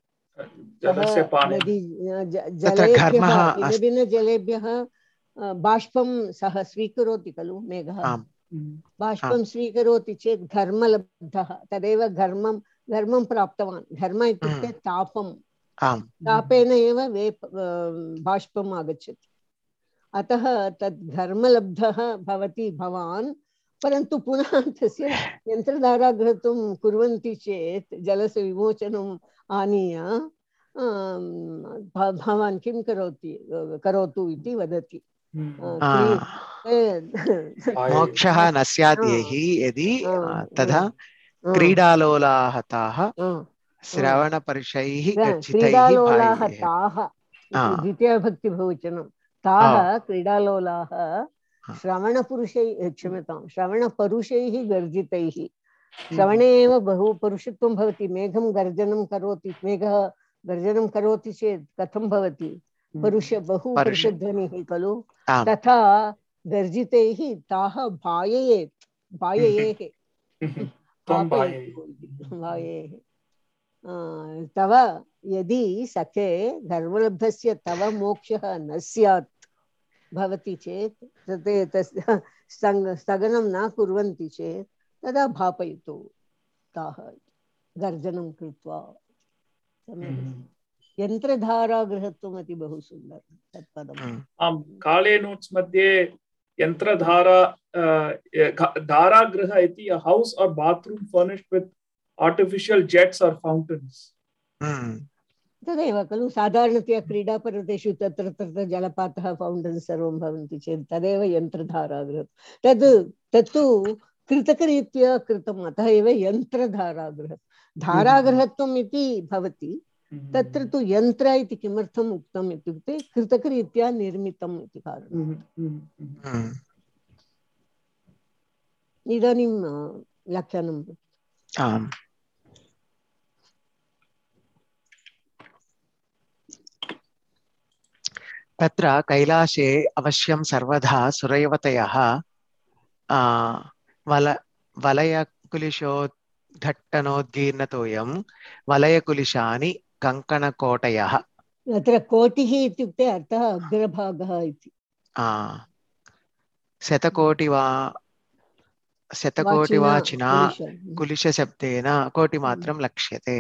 नदी जलेभ्यः भिन्न भिन्न जलेभ्यः बाष्पं सः स्वीकरोति खलु मेघः। बाष्पं स्वीकरोति चेत् घर्मलब्धः, तदेव घर्मं घर्मं प्राप्तवान्। घर्म इत्युक्ते तापं, तापेन एव वेप बाष्पम् आगच्छति। अतः तद् घर्मलब्धः भवति भवान्। परन्तु पुनः तस्य यन्त्रधारागृहत्वं कुर्वन्ति चेत् जलस्य विमोचनम् आनीय भवान् किं करोति करोतु इति वदति। मोक्षः न स्यात् यदि तदा क्रीडालोलाः ताः श्रवणपरुषैः क्रीडालोलाः ताः द्वितीयभक्तिबहुवचनं ताः क्रीडालोलाः श्रवणपुरुषैः क्षम्यतां श्रवणपरुषैः गर्जितैः। श्रवणे एव बहु परुषत्वं भवति। मेघं गर्जनं करोति, मेघः गर्जनं करोति चेत् कथं भवति? परुष बहु परुषध्वनिः खलु। तथा गर्जितैः ताः भाययेत् भाययेः भायेः। तव यदि सखे घर्मलब्धस्य तव मोक्षः न स्यात् भवति चेत् तत् तस्य स्थगनं न कुर्वन्ति चेत् तदा भापयतु ताः गर्जनं कृत्वा। यन्त्रधारागृहत्वम् अति बहु सुन्दरं तत्पदम्। आम्, काले नोट्स् मध्ये यन्त्रधारा धारागृह इति a house or bathroom furnished with artificial jets or fountains. तदेव खलु साधारणतया क्रीडापर्वतेषु तत्र तत्र जलपातः फौण्टन्स् सर्वं भवन्ति चेत् तदेव यन्त्रधारागृहं। तद् तत्तु कृतकरीत्या कृतम्, अतः एव यन्त्रधारागृहं। धारागृहत्वम् इति भवति, तत्र तु यन्त्र इति किमर्थम् उक्तम् इत्युक्ते कृतकरीत्या निर्मितम् इति कारणम्। इदानीं व्याख्यानं तत्र कैलासे अवश्यं सर्वदा सुरयुवतयः वल वलयकुलिशोद्घट्टनोद्गीर्णतोयं वलयकुलिशानि कङ्कणकोटयः। अत्र कोटिः इत्युक्ते अर्थः अग्रभागः इति। शतकोटि वा शतकोटिवाचिना कुलिशशब्देन कोटिमात्रं लक्ष्यते।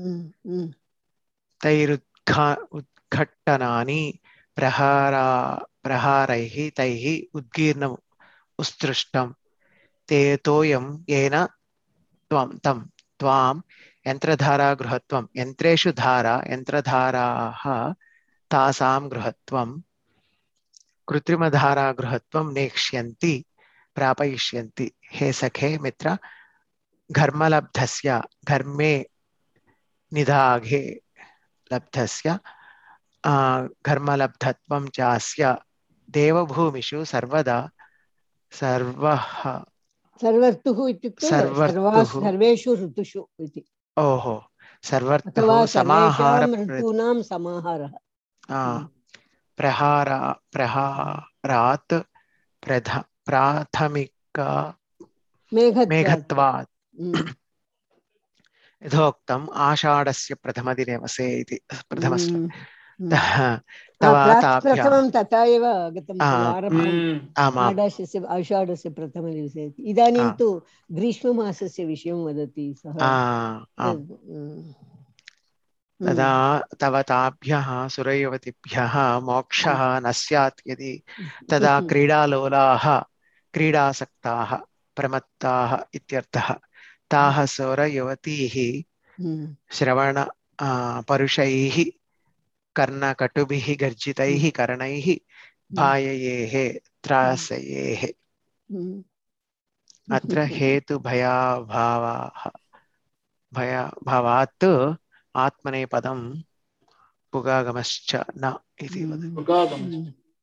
तैरुद्घा उद्घट्टनानि प्रहारा प्रहारैः तैः उद्गीर्णम् उत्सृष्टं ते तोयं येन त्वं तं त्वां यन्त्रधारा गृहत्वं यन्त्रेषु धारा यन्त्रधाराः तासां गृहत्वं कृत्रिमधारा गृहत्वं नेक्ष्यन्ति प्रापयिष्यन्ति। हे सखे मित्र, घर्मलब्धस्य घर्मे निधाघे लब्धस्य घर्मलब्धत्वं चास्य देवभूमिषु सर्वदा सर्वः सर्वर्तुः इत्युक्ते सर्वेषु ऋतुषु इति। ओहो, सर्वर्तुः समाहार ऋतूनां समाहारः। प्रहार प्रहारात् प्रधा प्राथमिक मेघत्वात् यथोक्तम् आषाढस्य प्रथमदिने वसे इति प्रथमश्लोकः। प्रथमं तथा एव आगतं आषाढस्य प्रथमदिवसे। इदानीं तु ग्रीष्ममासस्य विषयं वदति सः। तदा तव ताभ्यः सुरयुवतिभ्यः मोक्षः न स्यात् यदि तदा क्रीडालोलाः क्रीडासक्ताः प्रमत्ताः इत्यर्थः। ताः सुरयुवतीः श्रवण परुषैः कर्णकटुभिः गर्जितैः कर्णैः भाययेः त्रासयेः। अत्र हेतुभयाभावाः भयाभावात् आत्मनेपदं पुगागमश्च न इति वदति।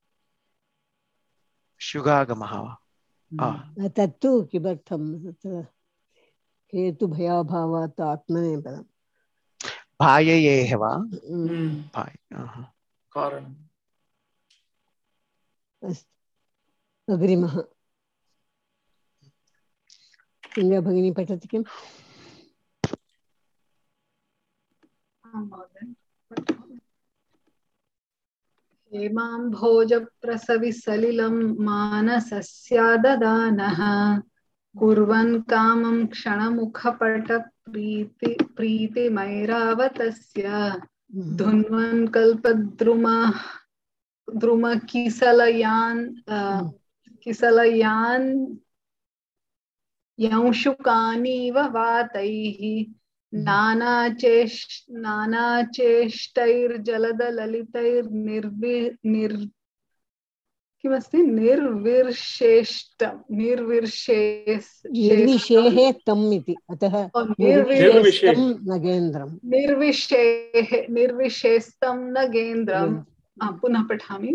शुगागमः वा? तत्तु किमर्थं तत्र हेतुभयाभावात् आत्मनेपदं भाययेः वा? कारणम्। अस्तु, अग्रिमः तुङ्गा भगिनी पठति किम्? हेमाम्भोजप्रसविसलिलं मानसस्याददानः कुर्वन् कामं क्षणमुखपटप्रीति प्रीतिमैरावतस्य धुन्वन् कल्पद्रुमा द्रुमकिसलयान् किसलयान् यंशुकानीव वातैः नानाचेष् नानाचेष्टैर्जलदललितैर्निर्वि निर् किमस्ति निर्विर्शेष्टं निर्विर्शेष निर्विशेः तम् इति, अतः निर्विशेषं नगेन्द्रं निर्विशेः निर्विशेषं नगेन्द्रं। पुनः पठामि।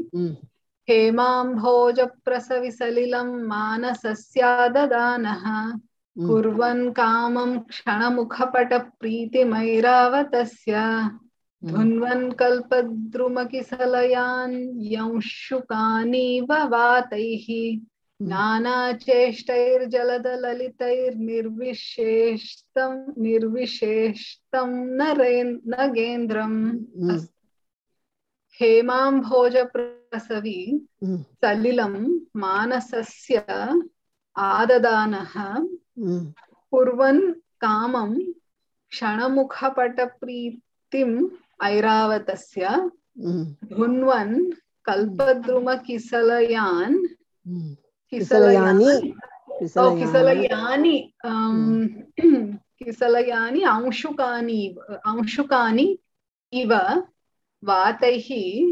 हेमाम्भोजप्रसविसलिलं मानसस्याददानः कुर्वन् कामं क्षणमुखपटप्रीतिमैरावतस्य धुन्वन् कल्पद्रुमकिसलयान् यंशुकानीव वातैः नानाचेष्टैर्जलदललितैर्निर्विशेषं निर्विशेषं नगेन्द्रम्। हेमाम्भोजप्रसवी सलिलं मानसस्य आददानः कुर्वन् कामं क्षणमुखपटप्रीतिम् ऐरावतस्य धुन्वन् कल्पद्रुमकिसलयान् किसलयानि किसलयानि किसलयानि अंशुकानि अंशुकानि इव वातैः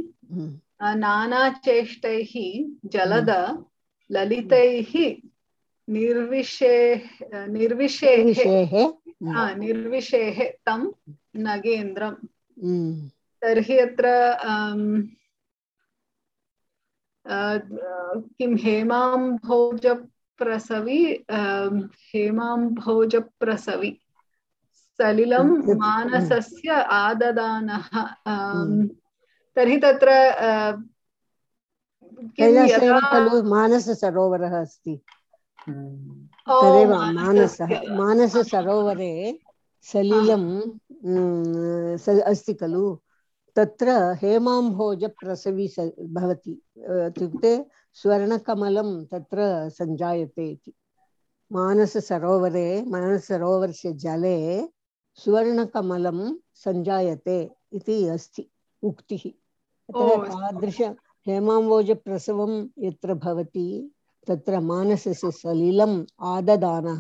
नानाचेष्टैः जलद ललितैः निर्विशेः निर्विशेः निर्विशेः तं नगेन्द्रम्। तर्हि अत्र किं हेमाम्भोजप्रसवी हेमाम्भोजप्रसवी सलिलं मानसस्य आददानः। तर्हि तत्र खलु मानससरोवरः अस्ति, तदेव मानसः मानससरोवरे सलिलं अस्ति खलु, तत्र हेमाम्भोजप्रसवी भवति, इत्युक्ते स्वर्णकमलं तत्र सञ्जायते इति। मानससरोवरे मानससरोवरस्य जले स्वर्णकमलं सञ्जायते इति अस्ति उक्तिः। अतः तादृश हेमाम्भोजप्रसवं यत्र भवति तत्र मानसस्य सलिलम् आददानः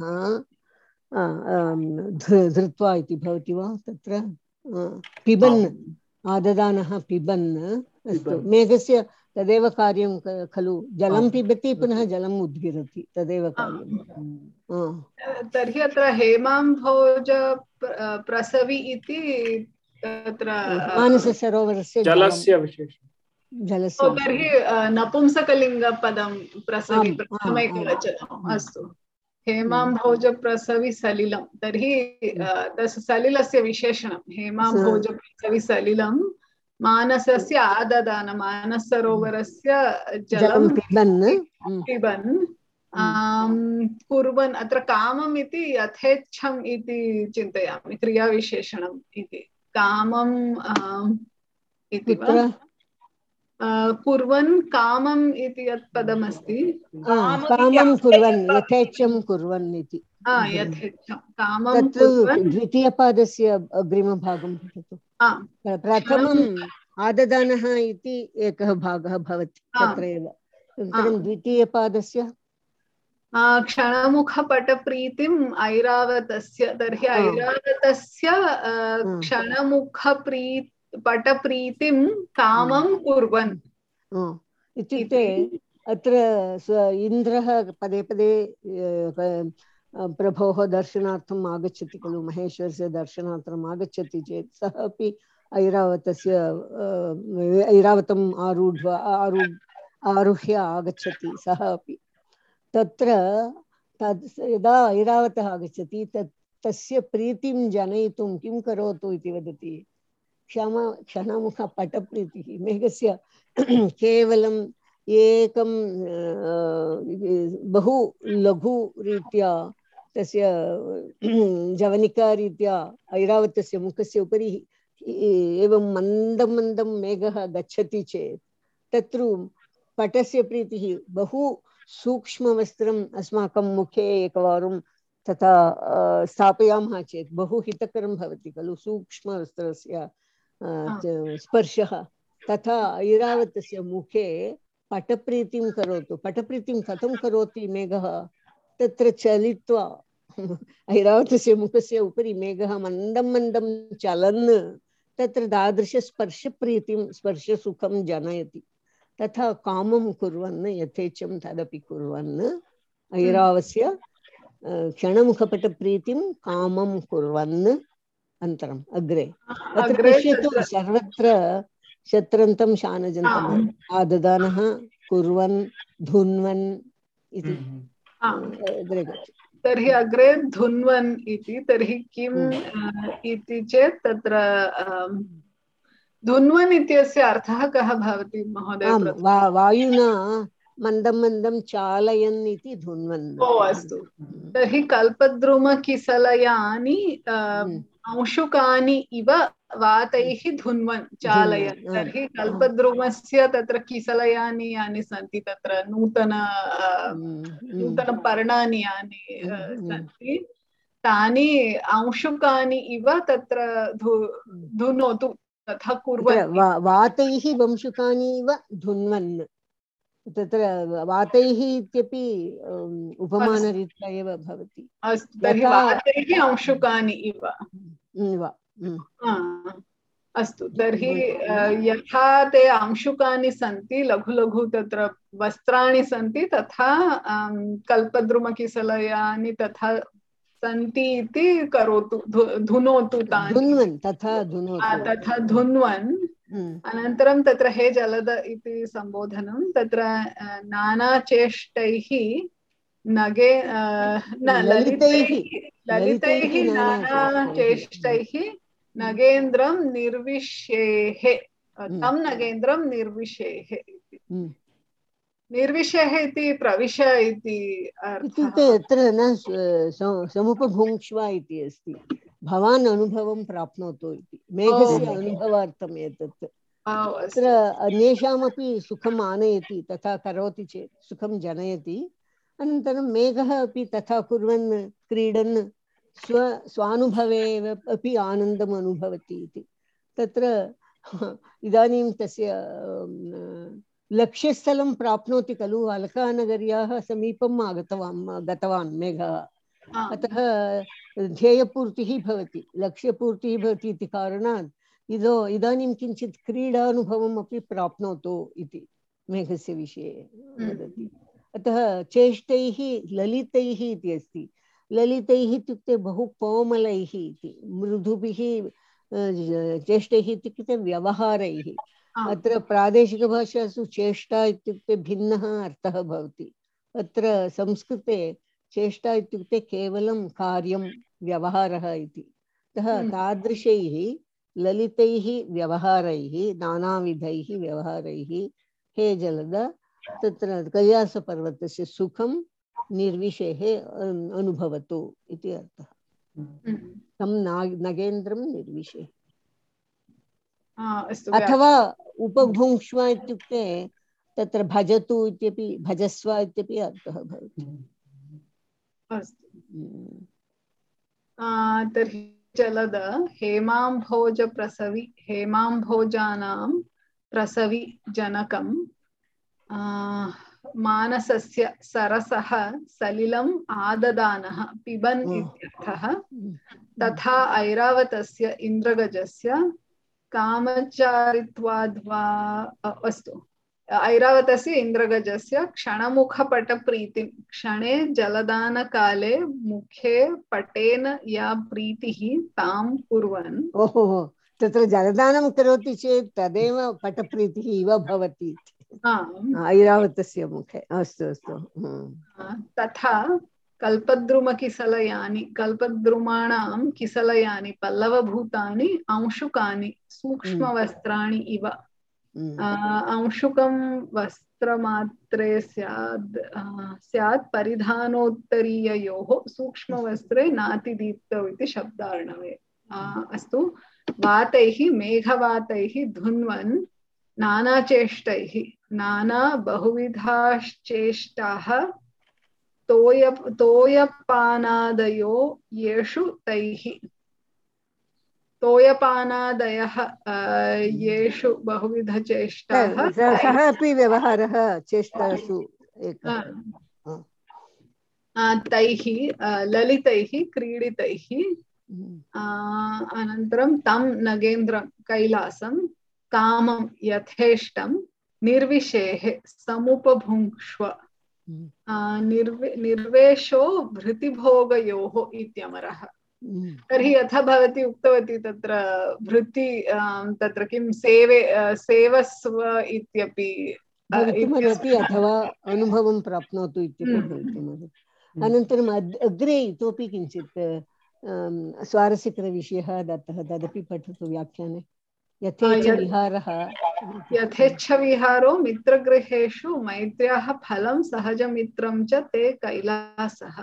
धृत्वा इति भवति वा? तत्र पिबन् आददानः पिबन्। अस्तु, मेघस्य तदेव कार्यं खलु, जलं पिबति पुनः जलम् उद्गिरति, तदेव कार्यं। तर्हि अत्र हेमाम्भोज प्रसवी इति तत्र मानससरोवरस्य जलस्य विशेषः जलस्य। तर्हि नपुंसकलिङ्गपदं प्रसवी प्रथमैकवचनम्। अस्तु, हेमाम्भोजप्रसवी सलिलं, तर्हि तस्य सलिलस्य विशेषणं हेमाम्भोजप्रसवी सलिलं मानसस्य आददान, मानससरोवरस्य जलं पिबन् पिबन् कुर्वन्। अत्र कामम् इति यथेच्छम् इति चिन्तयामि, क्रियाविशेषणम् इति। कामम् इति वा? कुर्वन् कामम् इति यत् पदमस्ति कामं कुर्वन् यथेच्छं कुर्वन् इति यथेच्छं कामं तत्र द्वितीयपादस्य अग्रिमभागं पठतु। प्रथमम् आददानः इति एकः भागः भवति तत्र एव। अनन्तरं द्वितीयपादस्य क्षणमुखपटप्रीतिम् ऐरावतस्य, तर्हि ऐरावतस्य क्षणमुखप्री पटप्रीतिं कामं कुर्वन् इत्युक्ते अत्र इन्द्रः पदे पदे प्रभोः दर्शनार्थम् आगच्छति खलु, महेश्वरस्य दर्शनार्थम् आगच्छति चेत् सः अपि ऐरावतस्य ऐरावतम् आरूढ आरूढ आरुह्य आगच्छति सः अपि। तत्र तद् यदा ऐरावतः आगच्छति तत् तस्य प्रीतिं जनयितुं किं करोतु इति वदति। क्षम क्षणमुखपटप्रीतिः, मेघस्य केवलम् एकं बहु लघुरीत्या तस्य जवनिकारीत्या ऐरावतस्य मुखस्य उपरि एवं मन्दं मन्दं मेघः गच्छति चेत् तत्र पटस्य प्रीतिः बहु सूक्ष्मवस्त्रम् अस्माकं मुखे एकवारं तथा स्थापयामः चेत् बहु हितकरं भवति खलु सूक्ष्मवस्त्रस्य स्पर्शः। तथा ऐरावतस्य मुखे पटप्रीतिं करोतु। पटप्रीतिं कथं करोति मेघः? तत्र चलित्वा ऐरावतस्य मुखस्य उपरि मेघः मन्दं मन्दं चलन् तत्र तादृशस्पर्शप्रीतिं स्पर्शसुखं जनयति। तथा कामं कुर्वन् यथेच्छं तदपि कुर्वन् ऐरावस्य क्षणमुखपटप्रीतिं कामं कुर्वन् अन्तरम् अग्रे अत्र पश्यतु सर्वत्र शत्रन्तं शानजन्तम् आददानः कुर्वन् धुन्वन् इति अग्रे गच्छति। तर्हि अग्रे धुन्वन् इति, तर्हि किम् इति चेत् तत्र धुन्वन् इत्यस्य अर्थः कः भवति महोदय? वायुना मन्दं मन्दं चालयन् इति धुन्वन्। ओ अस्तु, तर्हि कल्पद्रुमकिसलयानि अंशुकानि इव वातैः धुन्वन् चालयन्। तर्हि कल्पद्रुमस्य तत्र किसलयानि यानि सन्ति, तत्र नूतन नूतनपर्णानि यानि सन्ति तानि अंशुकानि इव तत्र धुनोतु तथा कुर्वन्। वातैः वंशुकानि इव धुन्वन्, तत्र वातैः इत्यपि उपमानरीत्या एव भवति। अस्तु, तर्हि वातैः अंशुकानि इव। अस्तु, तर्हि यथा ते अंशुकानि सन्ति, लघु लघु तत्र वस्त्राणि सन्ति, तथा कल्पद्रुमकिसलयानि तथा सन्ति इति करोतु, धुनोतु तानि। तथा धुनोतु तथा धुन्वन्। अनन्तरं तत्र हे जलद इति सम्बोधनं, तत्र नानाचेष्टैः नगे ललितैः ललितैः नानाचेष्टैः नगेन्द्रं निर्विशेः, तं नगेन्द्रं निर्विशेः इति। निर्विशेः इति प्रविश इति इत्युक्ते अत्र न समुपभुङ्क्ष्व इति अस्ति, भवान् अनुभवं प्राप्नोतु इति, मेघस्य अनुभवार्थम् एतत्। अत्र अन्येषामपि सुखम् आनयति, तथा करोति चेत् सुखं जनयति। अनन्तरं मेघः अपि तथा कुर्वन् क्रीडन् स्व स्वानुभवे अपि आनन्दम् अनुभवति इति। तत्र इदानीं तस्य लक्ष्यस्थलं प्राप्नोति खलु, अलकानगर्याः समीपम् आगतवान् गतवान् मेघः। अतः ध्येयपूर्तिः भवति, लक्ष्यपूर्तिः भवति इति कारणात् इदो इदानीं किञ्चित् क्रीडानुभवम् अपि प्राप्नोतु इति मेघस्य विषये वदति। अतः चेष्टैः ललितैः इति अस्ति। ललितैः इत्युक्ते बहु कोमलैः इति, मृदुभिः चेष्टैः इत्युक्ते व्यवहारैः। अत्र प्रादेशिकभाषासु चेष्टा इत्युक्ते भिन्नः अर्थः भवति। अत्र संस्कृते चेष्टा इत्युक्ते केवलं कार्यं व्यवहारः इति। अतः तादृशैः ललितैः व्यवहारैः नानाविधैः व्यवहारैः हे जलद तत्र कैलासपर्वतस्य सुखं निर्विशेः अनुभवतु इति अर्थः। तं नगेन्द्रं निर्विशेः। अथवा उपभुङ्क्ष्व इत्युक्ते तत्र भजतु इत्यपि भजस्व इत्यपि अर्थः भवति। अस्तु तर्हि चलद हेमाम्भोज प्रसवि हेमाम्भोजानां प्रसवि जनकं मानसस्य सरसः सलिलम् आददानः पिबन् इत्यर्थः। तथा ऐरावतस्य इन्द्रगजस्य कामचारित्वाद्वा अस्तु ऐरावतस्य इन्द्रगजस्य क्षणमुखपटप्रीतिं क्षणे जलदानकाले मुखे पटेन या प्रीतिः तां कुर्वन्। ओहो तत्र जलदानं करोति चेत् तदेव पटप्रीतिः इव भवति ऐरावतस्य मुखे। अस्तु अस्तु। तथा कल्पद्रुमकिसलयानि कल्पद्रुमाणां किसलयानि पल्लवभूतानि अंशुकानि सूक्ष्मवस्त्राणि इव। अंशुकं वस्त्रमात्रे स्याद् स्यात् परिधानोत्तरीययोः सूक्ष्मवस्त्रे नातिदीप्तौ इति शब्दार्णवे। अस्तु वातैः मेघवातैः धुन्वन् नानाचेष्टैः नाना बहुविधाश्चेष्टाः तोय तोयपानादयो येषु तैः तोयपानादयः येषु बहुविधचेष्टाः सः अपि व्यवहारः चेष्टासु एकः तैः ललितैः क्रीडितैः अनन्तरं तं नगेन्द्रं कैलासं कामं यथेष्टं निर्विशेः समुपभुङ्क्ष्व निर्वे निर्वेशो भृतिभोगयोः इत्यमरः। तर्हि यथा भवती उक्तवती तत्र भृति तत्र किं सेवे सेवस्व इत्यपि भवितुमर्हति अथवा अनुभवं प्राप्नोतु इत्यपि भवितुमर्हति। अनन्तरम् अग्रे इतोपि किञ्चित् स्वारस्यकरविषयः दत्तः तदपि पठतु व्याख्याने। यथेच्छ विहारः यथेच्छ विहारो मित्रगृहेषु मैत्र्याः फलं सहजमित्रं च ते कैलासः।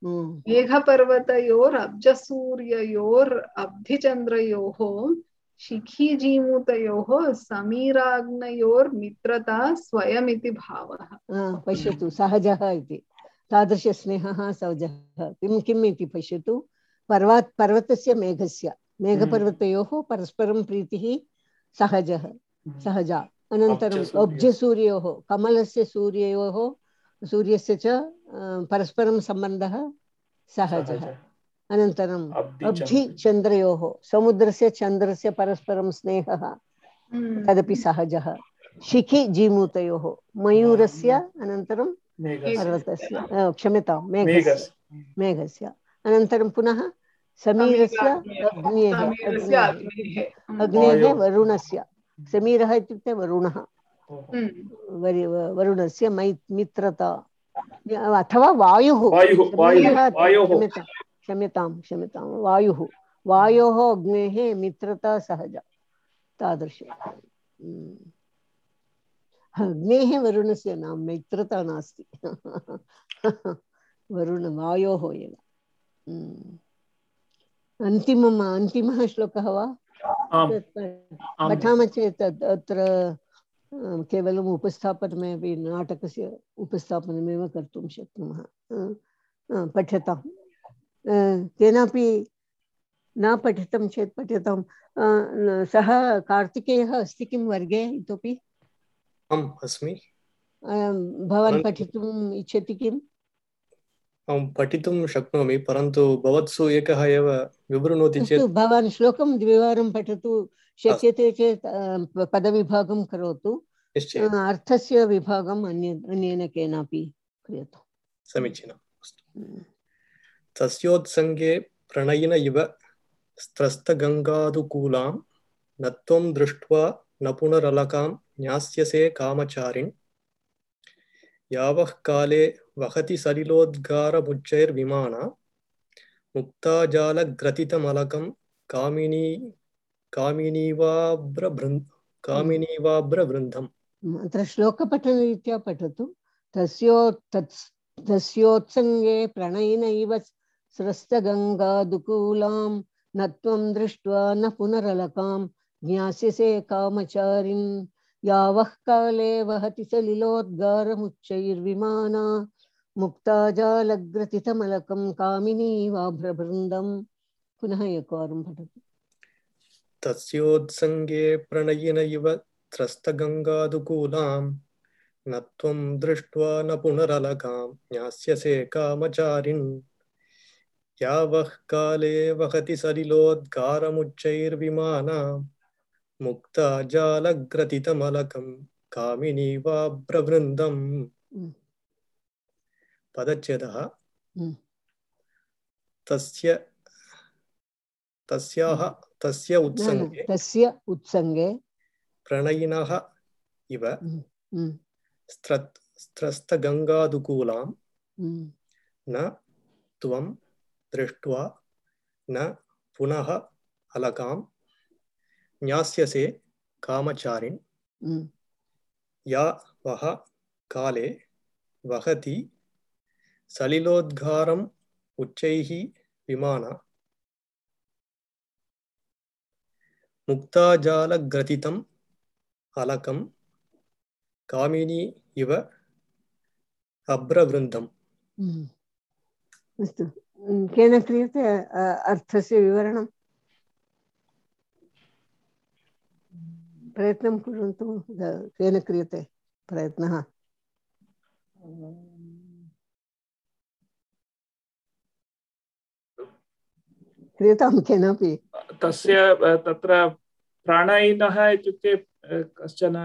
मेघपर्वतयोरब्जसूर्ययोरब्धिचन्द्रयोः शिखीजीमूतयोः समीराग्नयोर्मित्रता स्वयमिति भावः। पश्यतु सहजः इति तादृशस्नेहः सहजः किं किम् इति पश्यतु। पर्वत पर्वतस्य मेघस्य मेघपर्वतयोः परस्परं प्रीतिः सहजः सहजा। अनन्तरम् अब्जसूर्योः कमलस्य सूर्ययोः सूर्यस्य च परस्परं सम्बन्धः सहजः। अनन्तरम् अब्धिचन्द्रयोः समुद्रस्य चन्द्रस्य परस्परं स्नेहः तदपि सहजः। शिखिजीमूतयोः मयूरस्य अनन्तरं पर्वतस्य क्षम्यतां मेघस्य मेघस्य अनन्तरं पुनः समीरस्य अग्नेः अग्नेः वरुणस्य समीरः इत्युक्ते वरुणः वरुणस्य मै मित्रता अथवा वायुः क्षम्यतां क्षम्यतां वायुः वायोः अग्नेः मित्रता सहजा तादृश। अग्नेः वरुणस्य नाम मित्रता नास्ति वरुण वायोः एव। अन्तिमम् अन्तिमः श्लोकः वा पठामः चेत् अत्र केवलम् उपस्थापनमेव नाटकस्य उपस्थापनमेव कर्तुं शक्नुमः। पठतां केनापि न पठितं चेत् पठतां। सः कार्तिकेयः अस्ति किं वर्गे इतोपि? आम् अस्मि। भवान् पठितुम् इच्छति किम्? अहं पठितुं शक्नोमि परन्तु भवत्सु एकः एव विवृणोति चेत्। भवान् श्लोकं द्विवारं पठतु शक्यते चेत् पदविभागं करोतु अर्थस्य विभागम् अन्य अन्येन केनापि क्रियतु। समीचीनम्। तस्योत्सङ्गे प्रणयिन इव स्त्रस्तगङ्गादुकूलां न त्वं दृष्ट्वा न पुनरलकां न्यास्यसे कामचारिन् यावः काले वहति सलिलोद्गारमुच्चैर्विमाना मुक्ताजालग्रथितमलकं कामिनी कामिनीवाब्रवृन् कामिनीवाब्रवृन्धम्। अत्र श्लोकपठनरीत्या पठतु। तस्यो तस्योत्सङ्गे प्रणयिन इव स्रस्तगङ्गादुकूलां न त्वं दृष्ट्वा न पुनरलकां ज्ञास्यसे कामचारिन् यावः काले वहति सलिलोद्गारमुच्चैर्विमाना मुक्ता जालग्रथितमलकं कामिनी वाभ्रवृन्दम्। पुनः एकवारं पठतु। तस्योत्सङ्गे प्रणयिन इव त्रस्तगङ्गादुकूलां न त्वं दृष्ट्वा न पुनरलकां ज्ञास्यसे कामचारिन्। यावः काले वहति सलिलोद्गारमुच्चैर्विमाना मुक्ता जालग्रथितमलकं कामिनी वाभ्रवृन्दम्। पदच्छेदः तस्य तस्याः तस्य उत्सङ्गे तस्य उत्सङ्गे प्रणयिनः इव स्त्रस्तगङ्गादुकूलां न त्वं दृष्ट्वा न पुनः अलकां ज्ञास्यसे कामचारिन्। या वह काले वहति सलिलोद्गारम् उच्चैः विमाना मुक्ताजालग्रथितम् अलकं कामिनी इव अभ्रवृन्दम्। अस्तु, केन क्रियते अर्थस्य विवरणं? प्रयत्नं कुर्वन्तु। केन क्रियते प्रयत्नः? क्रियतां केनापि? तस्य तत्र प्राणयिनः इत्युक्ते कश्चन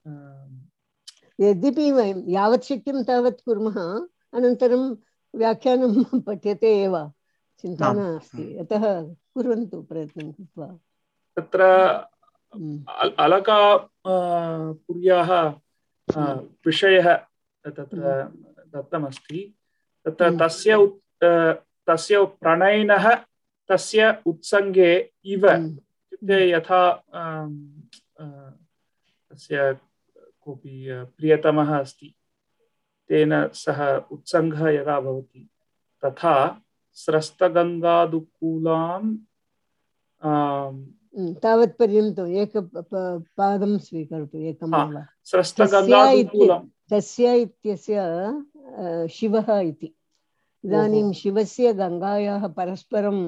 यद्यपि वयं यावत् शक्यं तावत् कुर्मः, अनन्तरं व्याख्यानं पठ्यते एव, चिन्ता नास्ति। अतः कुर्वन्तु प्रयत्नं कृत्वा। तत्र अलका पुर्याः विषयः तत्र दत्तमस्ति। तत्र तस्य तस्य प्रणयिनः तस्य उत्सङ्गे इव इत्युक्ते यथा तस्य कोऽपि प्रियतमः अस्ति तेन सह उत्सङ्गः यदा भवति तथा स्रस्तगङ्गादुकूलां तावत्पर्यन्तम् एक पादं स्वीकरोतु, एकमेव। स्रस्तगङ्गादुकूलं तस्य इत्यस्य शिवः इति। इदानीं शिवस्य गङ्गायाः परस्परं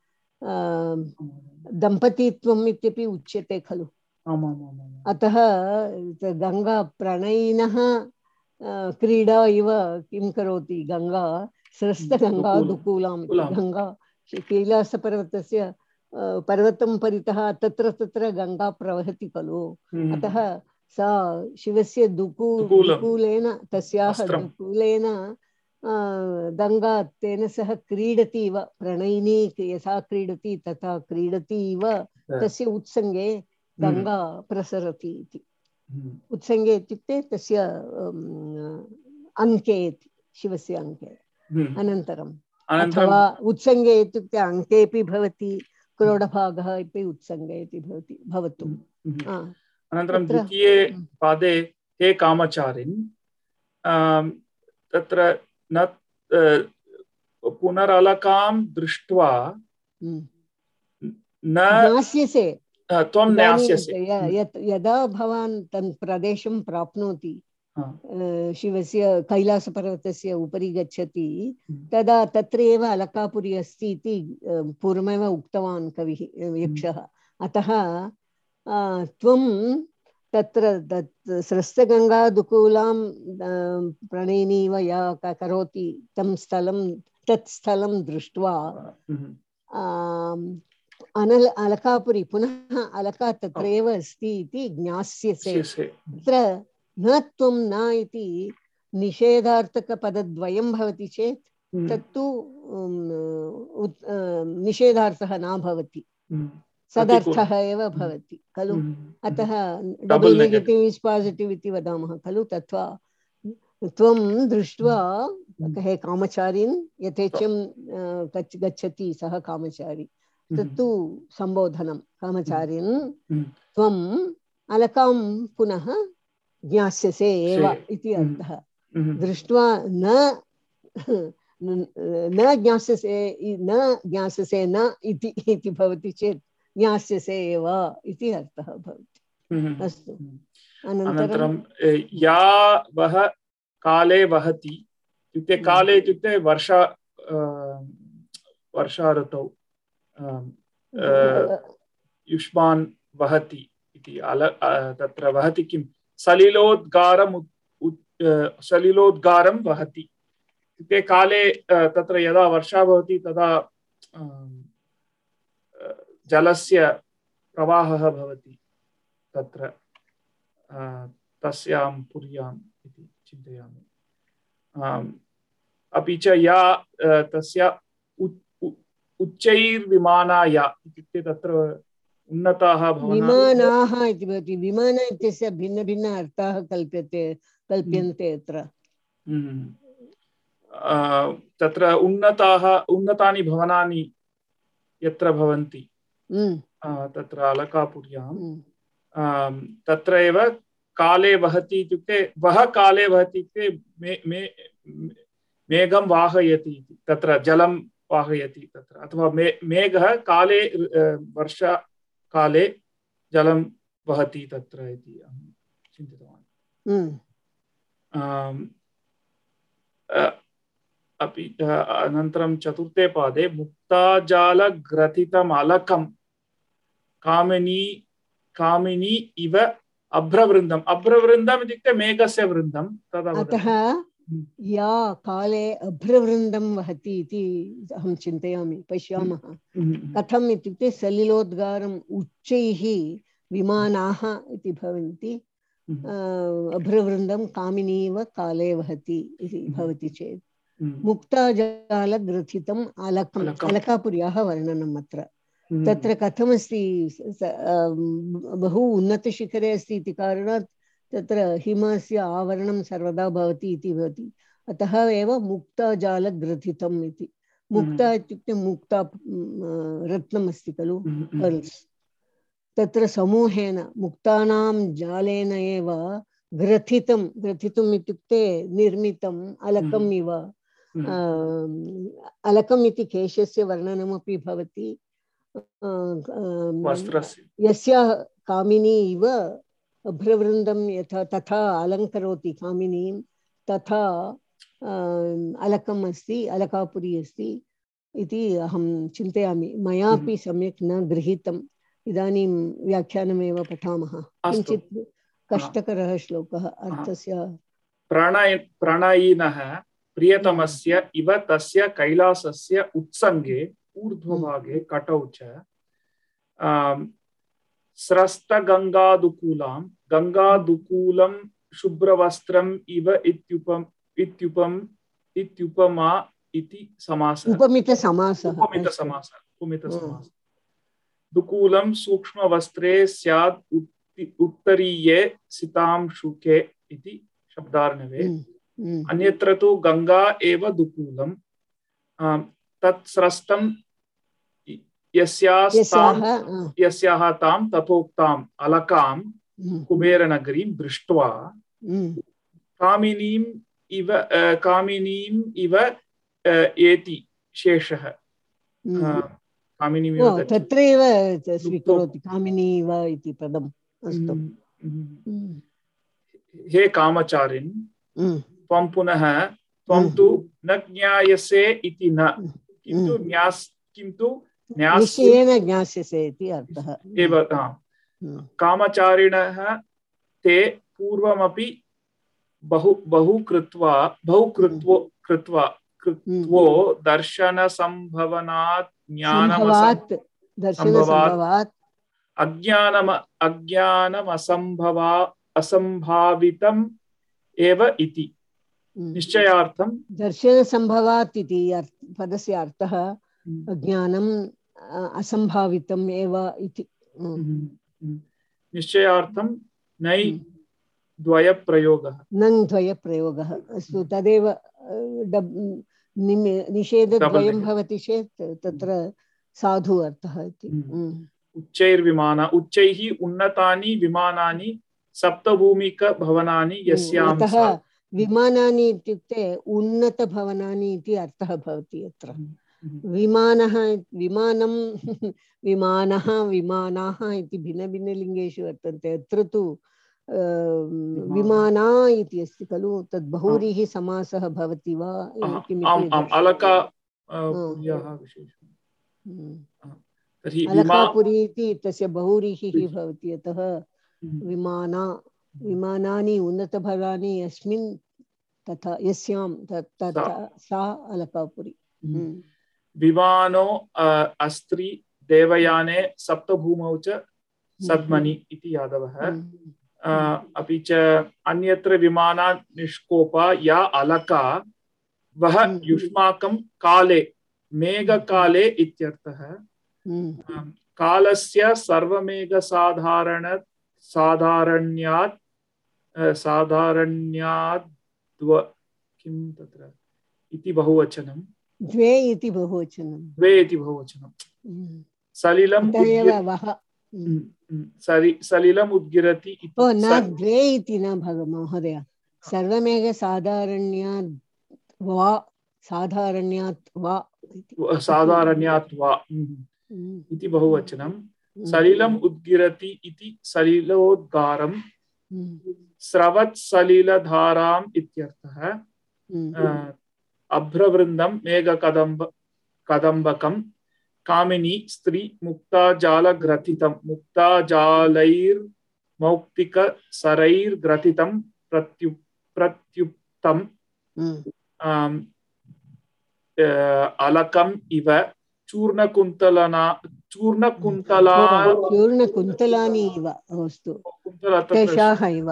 दम्पतीत्वम् इत्यपि उच्यते खलु। अतः गङ्गा प्रणयिनः क्रीडा इव किं करोति? गङ्गा स्रस्तगङ्गादुकूलां, गङ्गा कैलासपर्वतस्य पर्वतं परितः तत्र तत्र गङ्गा प्रवहति खलु। अतः सा शिवस्य दुकू दुकूलेन तस्याः दुकूलेन गङ्गा तेन सह क्रीडति इव, प्रणयिनी यथा क्रीडति तथा क्रीडति इव तस्य उत्सङ्गे गङ्गा प्रसरति इति। उत्सङ्गे इत्युक्ते तस्य अङ्के इति, शिवस्य अङ्के। अनन्तरम् अथवा उत्सङ्गे इत्युक्ते अङ्केपि भवति, क्रोडभागः अपि उत्सङ्गे इति भवति भवतु। अनन्तरं द्वितीये पादे हे कामचारिन्, तत्र न पुनरलकां दृष्ट्वा न ज्ञास्यसे, त्वं ज्ञास्यसे। यदा भवान् तन् प्रदेशं प्राप्नोति, शिवस्य कैलासपर्वतस्य उपरि गच्छति, तदा तत्र एव अलकापुरी अस्ति इति पूर्वमेव उक्तवान् कविः, यक्षः। अतः त्वं तत्र स्रस्तगङ्गादुकूलां प्रणयिनीव या करोति तं स्थलं तत् स्थलं दृष्ट्वा अनल अलकापुरी पुनः अलका तत्रैव अस्ति इति ज्ञास्यसे। तत्र न त्वं न इति निषेधार्थकपदद्वयं भवति चेत् तत्तु निषेधार्थः न भवति, सदर्थः एव भवति खलु। अतः डबल नेगेटिव इस् पॉजिटिव इति वदामः खलु। तथा त्वं दृष्ट्वा हे कामचारिन्, यथेच्छं गच्छति सः कामचारी, तत्तु संबोधनं। कामचारिन् त्वम् अलकां पुनः ज्ञास्यसे एव इति अर्थः। दृष्ट्वा न न ज्ञास्यसे न ज्ञास्यसे न इति इति भवति चेत् ज्ञास्यसे एव इति अर्थः भवति। अस्तु अनन्तरं अनन्तरं या वह काले वहति इत्युक्ते काले इत्युक्ते वर्षा वर्षा ऋतौ युष्मान् वहति इति अल तत्र वहति किं सलिलोद्गारम् सलिलोद्गारं वहति इत्युक्ते काले तत्र यदा वर्षा भवति तदा जलस्य प्रवाहः भवति तत्र तस्यां पुर्याम् इति चिन्तयामि। अपि च या तस्य उच्चैर्विमानाय इत्युक्ते तत्र उन्नताः विमानाः इति भवति। विमान इत्यस्य भिन्न भिन्न अर्थाः कल्प्यते कल्प्यन्ते अत्र। तत्र उन्नताः उन्नतानि भवनानि यत्र भवन्ति तत्र अलकापुर्यां तत्र एव काले वहति इत्युक्ते वह काले वहति इत्युक्ते मे मे मेघं वाहयति इति तत्र जलं वाहयति तत्र अथवा मे मेघः काले वर्षा काले जलं वहति तत्र इति अहं चिन्तितवान्। अपि अनन्तरं चतुर्थे पादे मुक्ताजालग्रथितम् अलकं कामिनी कामिनी इव अभ्रवृन्दम् अभ्रवृन्दम् इत्युक्ते मेघस्य वृन्दं तदा अतः या काले अभ्रवृन्दं वहति इति अहं चिन्तयामि। पश्यामः कथम् इत्युक्ते सलिलोद्गारम् उच्चैः विमानाः इति भवन्ति अभ्रवृन्दं कामिनीव काले वहति इति भवति चेत् मुक्ताजालग्रथितम् अलकम् अलकापुर्याः वर्णनम् अत्र तत्र कथमस्ति बहु उन्नतशिखरे अस्ति इति कारणात् तत्र हिमस्य आवरणं सर्वदा भवति इति भवति अतः एव मुक्ताजालग्रथितम् इति। मुक्ता इत्युक्ते मुक्ता रत्नम् अस्ति खलु पर्ल्स् तत्र समूहेन मुक्तानां जालेन एव ग्रथितं ग्रथितुम् इत्युक्ते निर्मितम् अलकम् इव अलकम् इति केशस्य वर्णनमपि भवति यस्याः कामिनी इव अभ्रवृन्दं यथा तथा अलङ्करोति कामिनीं तथा अलकम् अस्ति अलकापुरी अस्ति इति अहं चिन्तयामि। मयापि सम्यक् न गृहीतम्। इदानीं व्याख्यानमेव पठामः। किञ्चित् कष्टकरः श्लोकः अर्थस्य। प्रणय प्रणयिनः प्रियतमस्य इव तस्य कैलासस्य उत्संगे ऊर्ध्वभागे कटौ च स्रस्तगंगादुकूलां गंगादुकूलं शुभ्रवस्त्रम् इव इत्युपम इत्युपम इत्युपमा इति समासः। उपमितसमासः उपमितसमासः उपमितसमासः। दुकूलं सूक्ष्मवस्त्रे स्यात् उत्तरीये सितांशुके इति शब्दार्णवे। अन्यत्र तु गंगा एव दुकूलं तत् स्रस्तं यस्याः तां तथोक्ताम् अलकां कुबेरनगरीं दृष्ट्वा कामिनीम् इव कामिनीम् इव एति शेषः। कामिनीमिव तत्रैव स्वीकरोति कामिनी वा इति पदम्। अस्तु। हे कामचारिन् त्वं पुनः त्वं तु न ज्ञायसे इति न किन्तु न्यास किन्तु निश्चयेन ज्ञास्यसे इति अर्थः एव। कामचारिणः ते पूर्वमपि बहु बहु कृत्वा बहु कृत्वो कृत्वा कृत्वो दर्शनसंभवनात् ज्ञानमसंभवात् दर्शनसंभवात् अज्ञानम अज्ञानमसंभवा असंभावितम् एव इति निश्चयार्थं दर्शनसंभवात् इति पदस्य अर्थः अज्ञानम् असंभावितम् एव इति। निश्चयार्थं नै द्वयप्रयोगः नङ् द्वयप्रयोगः। अस्तु तदेव निषेधद्वयं भवति चेत् तत्र साधु अर्थः इति। उच्चैर्विमान उच्चैः उन्नतानि विमानानि सप्तभूमिकभवनानि यस्यां विमानानि इत्युक्ते उन्नतभवनानि इति अर्थः भवति अत्र। विमानः विमानं विमानः विमानाः इति भिन्नभिन्नलिङ्गेषु वर्तन्ते। अत्र तु विमाना इति अस्ति खलु, तद् बहुव्रीहि समासः भवति वा किमिति अलकापुरी इति तस्य बहुव्रीहिः भवति। अतः विमाना विमानानि उन्नतभवानि अस्मिन् तथा यस्यां तथा सा अलकापुरी। विमानो अस्त्री देवयाने सप्तभूमौ च सद्मनि इति यादवः। अपि च अन्यत्र विमाना निष्कोपा या अलका वह युष्माकं काले मेघकाले इत्यर्थः। कालस्य सर्वमेघसाधारण साधारण्यात् साधारण्याद् किं तत्र इति बहुवचनं द्वे इति बहुवचनं द्वे इति बहुवचनं सलिलम् सलिलम् उद्गिरति इति न द्वे इति न भव महोदय, सर्वमेघ साधारण्यात् वा साधारण्यात् वा साधारण्यात् वा इति बहुवचनं। सलिलम् उद्गिरति इति सलिलोद्गारम् स्रवत् सलिलधाराम् इत्यर्थः। अभ्रवृन्दं मेघकदम्ब कदम्बकं कामिनी स्त्री मुक्ताजालग्रथितं मुक्ताजालैर्मौक्तिकसरैर्ग्रथितं प्रत्यु प्रत्युक्तं अलकम् इव चूर्णकुन्तलना चूर्णकुन्तला चूर्णकुन्तलानि इव अस्तु तेषाः इव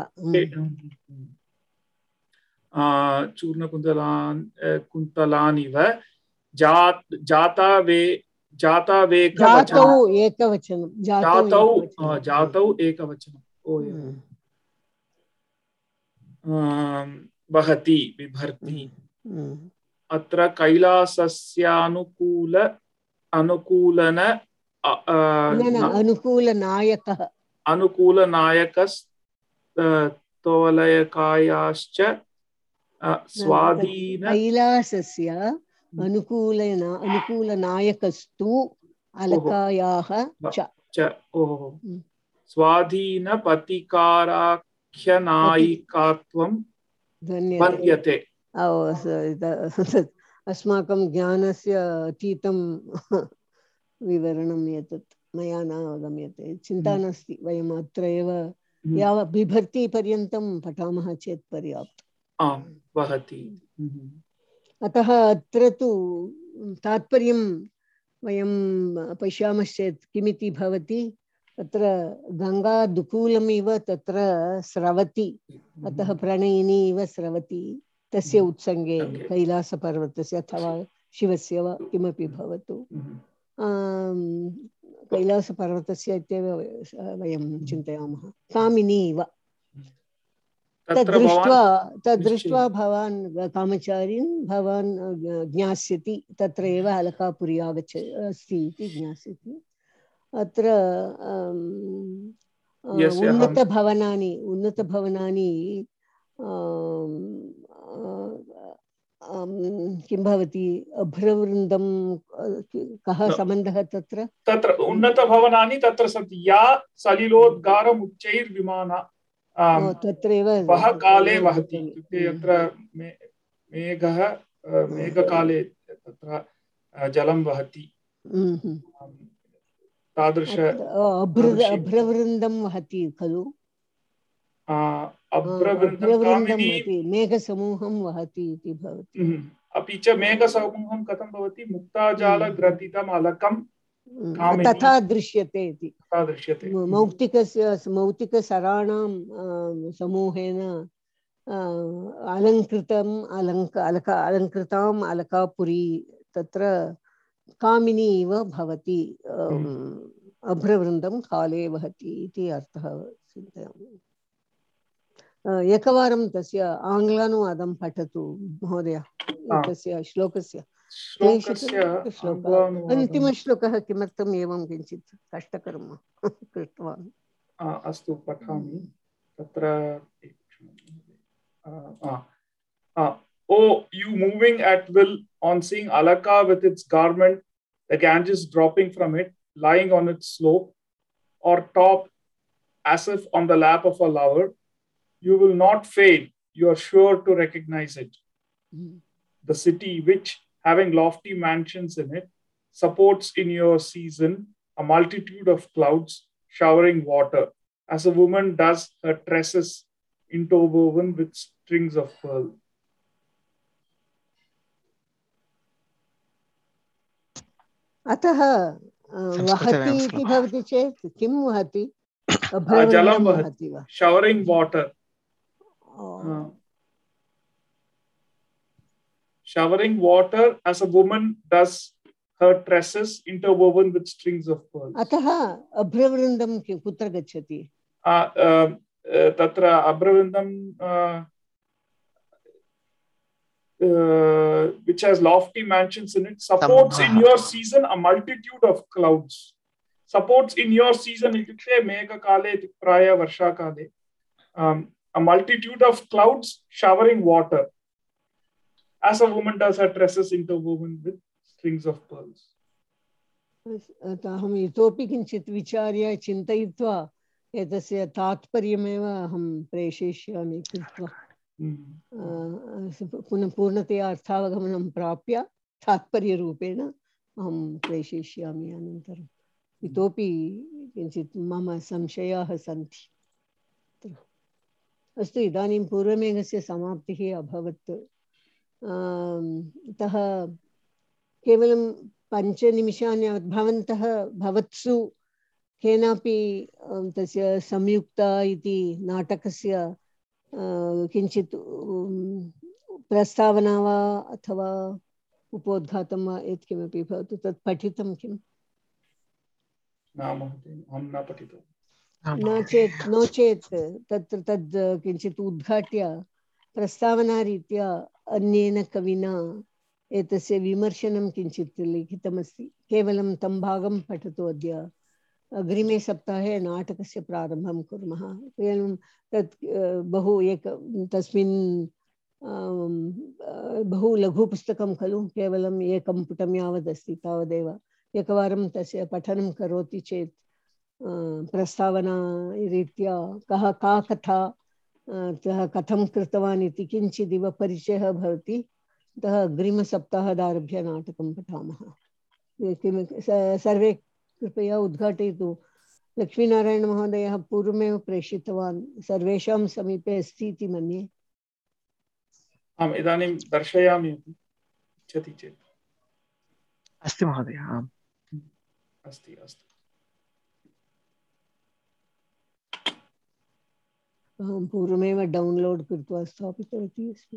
चूर्णकुन्तलान् कुन्तलानिव जाता वे जाता जातौ एकवचनं जातौ जातौ एकवचनं वहति बिभर्ति। अत्र कैलासस्यानुकूल अनुकूलन अनुकूलनायकः अनुकूलनायकस्तोलयकायाश्च स्वाधीन कैलासस्य अनुकूलन अनुकूलनायकस्तु अलकायाः च स्वाधीनपतिकाराख्यनायिकात्वं मन्यते। अस्माकं ज्ञानस्य अतीतं विवरणम् एतत् मया न अवगम्यते। चिन्ता नास्ति, वयम् अत्र एव यावत् बिभर्ति पर्यन्तं पठामः चेत् पर्याप्तम्। अतः अत्र तु तात्पर्यं वयं पश्यामश्चेत् किमिति भवति, तत्र गङ्गा दुकूलमिव तत्र स्रवति, अतः प्रणयिनी इव स्रवति तस्य उत्सङ्गे कैलासपर्वतस्य अथवा शिवस्य वा किमपि भवतु, कैलासपर्वतस्य इत्येव वयं चिन्तयामः। कामिनी इव तद्दृष्ट्वा तद्दृष्ट्वा भवान् कामचारीन् भवान् ज्ञास्यति, तत्र एव अलकापुरी आगच्छ अस्ति इति ज्ञास्यति। अत्र उन्नतभवनानि उन्नतभवनानि किं भवति, अभ्रवृन्दं कः सम्बन्धः तत्र? तत्र उन्नतभवनानि तत्र सन्ति या सलिलोद्गारम् उच्चैर्विमाना तत्रैव वह काले वहति इत्युक्ते यत्र मेघः मेघकाले तत्र जलं वहति तादृश अभ्रवृन्दं वहति खलु, अभ्रवृन्दं मेघसमूहं वहति इति भवति। अपि च मेघसमूहं कथं भवति, मुक्ताजालग्रथितम् अलकं तथा दृश्यते इति। दृश्यते मौक्तिकस्य मौक्तिकसराणां समूहेन अलङ्कृतम् अलङ्क अलक अलङ्कृताम् अलकापुरी तत्र कामिनी इव भवति, अभ्रवृन्दं काले वहति इति अर्थः चिन्तयामि। एकवारं तस्य आङ्ग्लानुवादं पठतु महोदय, तस्य श्लोकस्य अन्तिमश्लोकः किमर्थम् एवं किञ्चित् कष्टकरं कृतवान्? अस्तु पठामि। तत्र Oh, you moving at will on seeing Alaka with its garment, the Ganges dropping from it, lying on its slope, or top as if on the lap of a lover, you will not fail. You are sure to recognize it. Mm. The city which, having lofty mansions in it, supports in your season a multitude of clouds showering water, as a woman does her tresses interwoven with strings of pearl. अतः वहति इति भवति चेत् किं वहति? जलं वहति वा? Showering water. Uh, showering water as a woman does her tresses interwoven with strings of pearls. अतः अभ्रवृन्दं कुत्र गच्छति? तत्र अभ्रवृन्दं which has lofty mansions in it, supports in your season a multitude of clouds. Supports in your season, itukte megha kale praya varsha kale, um, a multitude of clouds showering water, as a woman does her tresses interwoven with strings of pearls. अहम् इतोपि किञ्चित् विचार्य चिन्तयित्वा एतस्य तात्पर्यमेव अहं प्रेषयिष्यामि कृत्वा पुनः पूर्णतया अर्थावगमनं प्राप्य तात्पर्यरूपेण अहं प्रेषयिष्यामि अनन्तरम् इतोपि किञ्चित् मम संशयाः सन्ति। अस्तु, इदानीं पूर्वमेघस्य समाप्तिः अभवत्। अतः केवलं पञ्चनिमिषानि भवन्तः भवत्सु केनापि तस्य संयुक्ता इति नाटकस्य किञ्चित् प्रस्तावना वा अथवा उपोद्घातं वा यत्किमपि भवतु तत् पठितं किम्? न चेत् नो चेत् तत्र तद् किञ्चित् उद्घाट्य प्रस्तावनारीत्या अन्येन कविना एतस्य विमर्शनं किञ्चित् लिखितमस्ति। केवलं तं भागं पठतु। अद्य अग्रिमे सप्ताहे नाटकस्य प्रारम्भं कुर्मः। केवलं तत् बहु एक तस्मिन् बहु लघुपुस्तकं खलु, केवलम् एकं पुटं यावदस्ति, तावदेव। एकवारं तस्य पठनं करोति चेत् प्रस्तावना रीत्या कः का कथा सः कथं कृतवान् इति किञ्चिदिव परिचयः भवति। अतः अग्रिमसप्ताहादारभ्य नाटकं पठामः। सर्वे कृपया उद्घाटयतु। लक्ष्मीनारायणमहोदयः पूर्वमेव प्रेषितवान्, सर्वेषां समीपे अस्ति इति मन्ये। आम्, इदानीं दर्शयामि इच्छति चेत्। अस्ति महोदय। आम्, अस्ति अस्ति। अहं पूर्वमेव डौन्लोड् कृत्वा स्थापितवती अस्मि।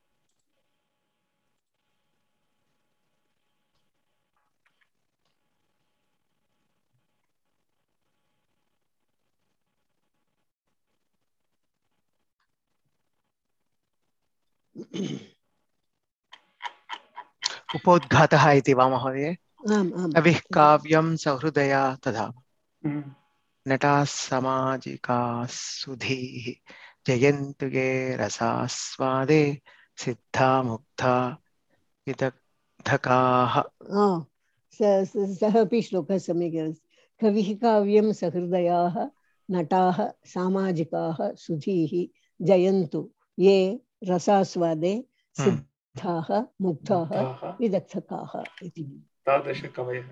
उपोद्घातः इति वा महोदय? आम् आम्। कविः काव्यं सहृदया तथा नटाः सामाजिकाः सुधीः जयन्तु ये रसास्वादे सिद्धा मुग्धा विदग्धकाः। सः अपि श्लोकः सम्यक् अस्ति। कविः काव्यं सहृदयाः नटाः सामाजिकाः सुधीः जयन्तु ये रसास्वादे सिद्धाः मुग्धाः विदग्धकाः इति। तादृशकवयः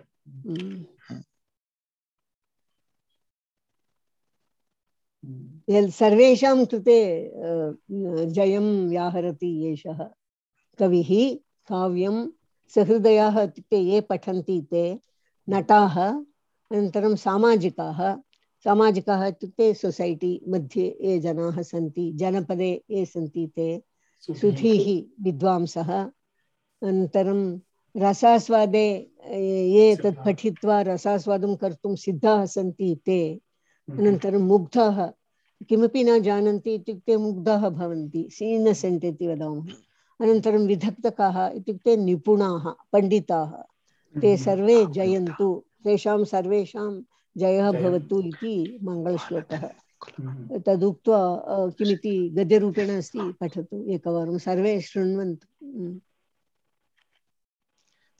सर्वेषां कृते जयं व्याहरति एषः कविः। काव्यं सहृदयाः इत्युक्ते ये पठन्ति ते, नटाः, अनन्तरं सामाजिकाः। सामाजिकाः इत्युक्ते सोसैटी मध्ये ये जनाः सन्ति, जनपदे ये सन्ति ते, सुधीः विद्वांसः। अनन्तरं रसास्वादे ये तत् पठित्वा रसास्वादं कर्तुं सिद्धाः सन्ति ते। अनन्तरं मुग्धाः, किमपि न जानन्ति इत्युक्ते मुग्धाः भवन्ति, इन्नसेण्ट् इति वदामः। अनन्तरं विदग्धकाः इत्युक्ते निपुणाः, पण्डिताः। ते सर्वे जयन्तु, तेषां सर्वेषां जयः भवतु इति मङ्गलश्लोकः। तदुक्त्वा किमिति गद्यरूपेण अस्ति, पठतु एकवारं, सर्वे शृण्वन्तु।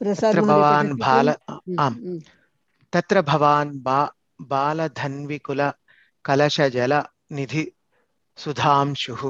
प्रसाद तत्र महोदय भवान् पठति बाल किम्? आम् तत्र भवान् बा बालधन्विकुल कलशजल निधि सुधांशुः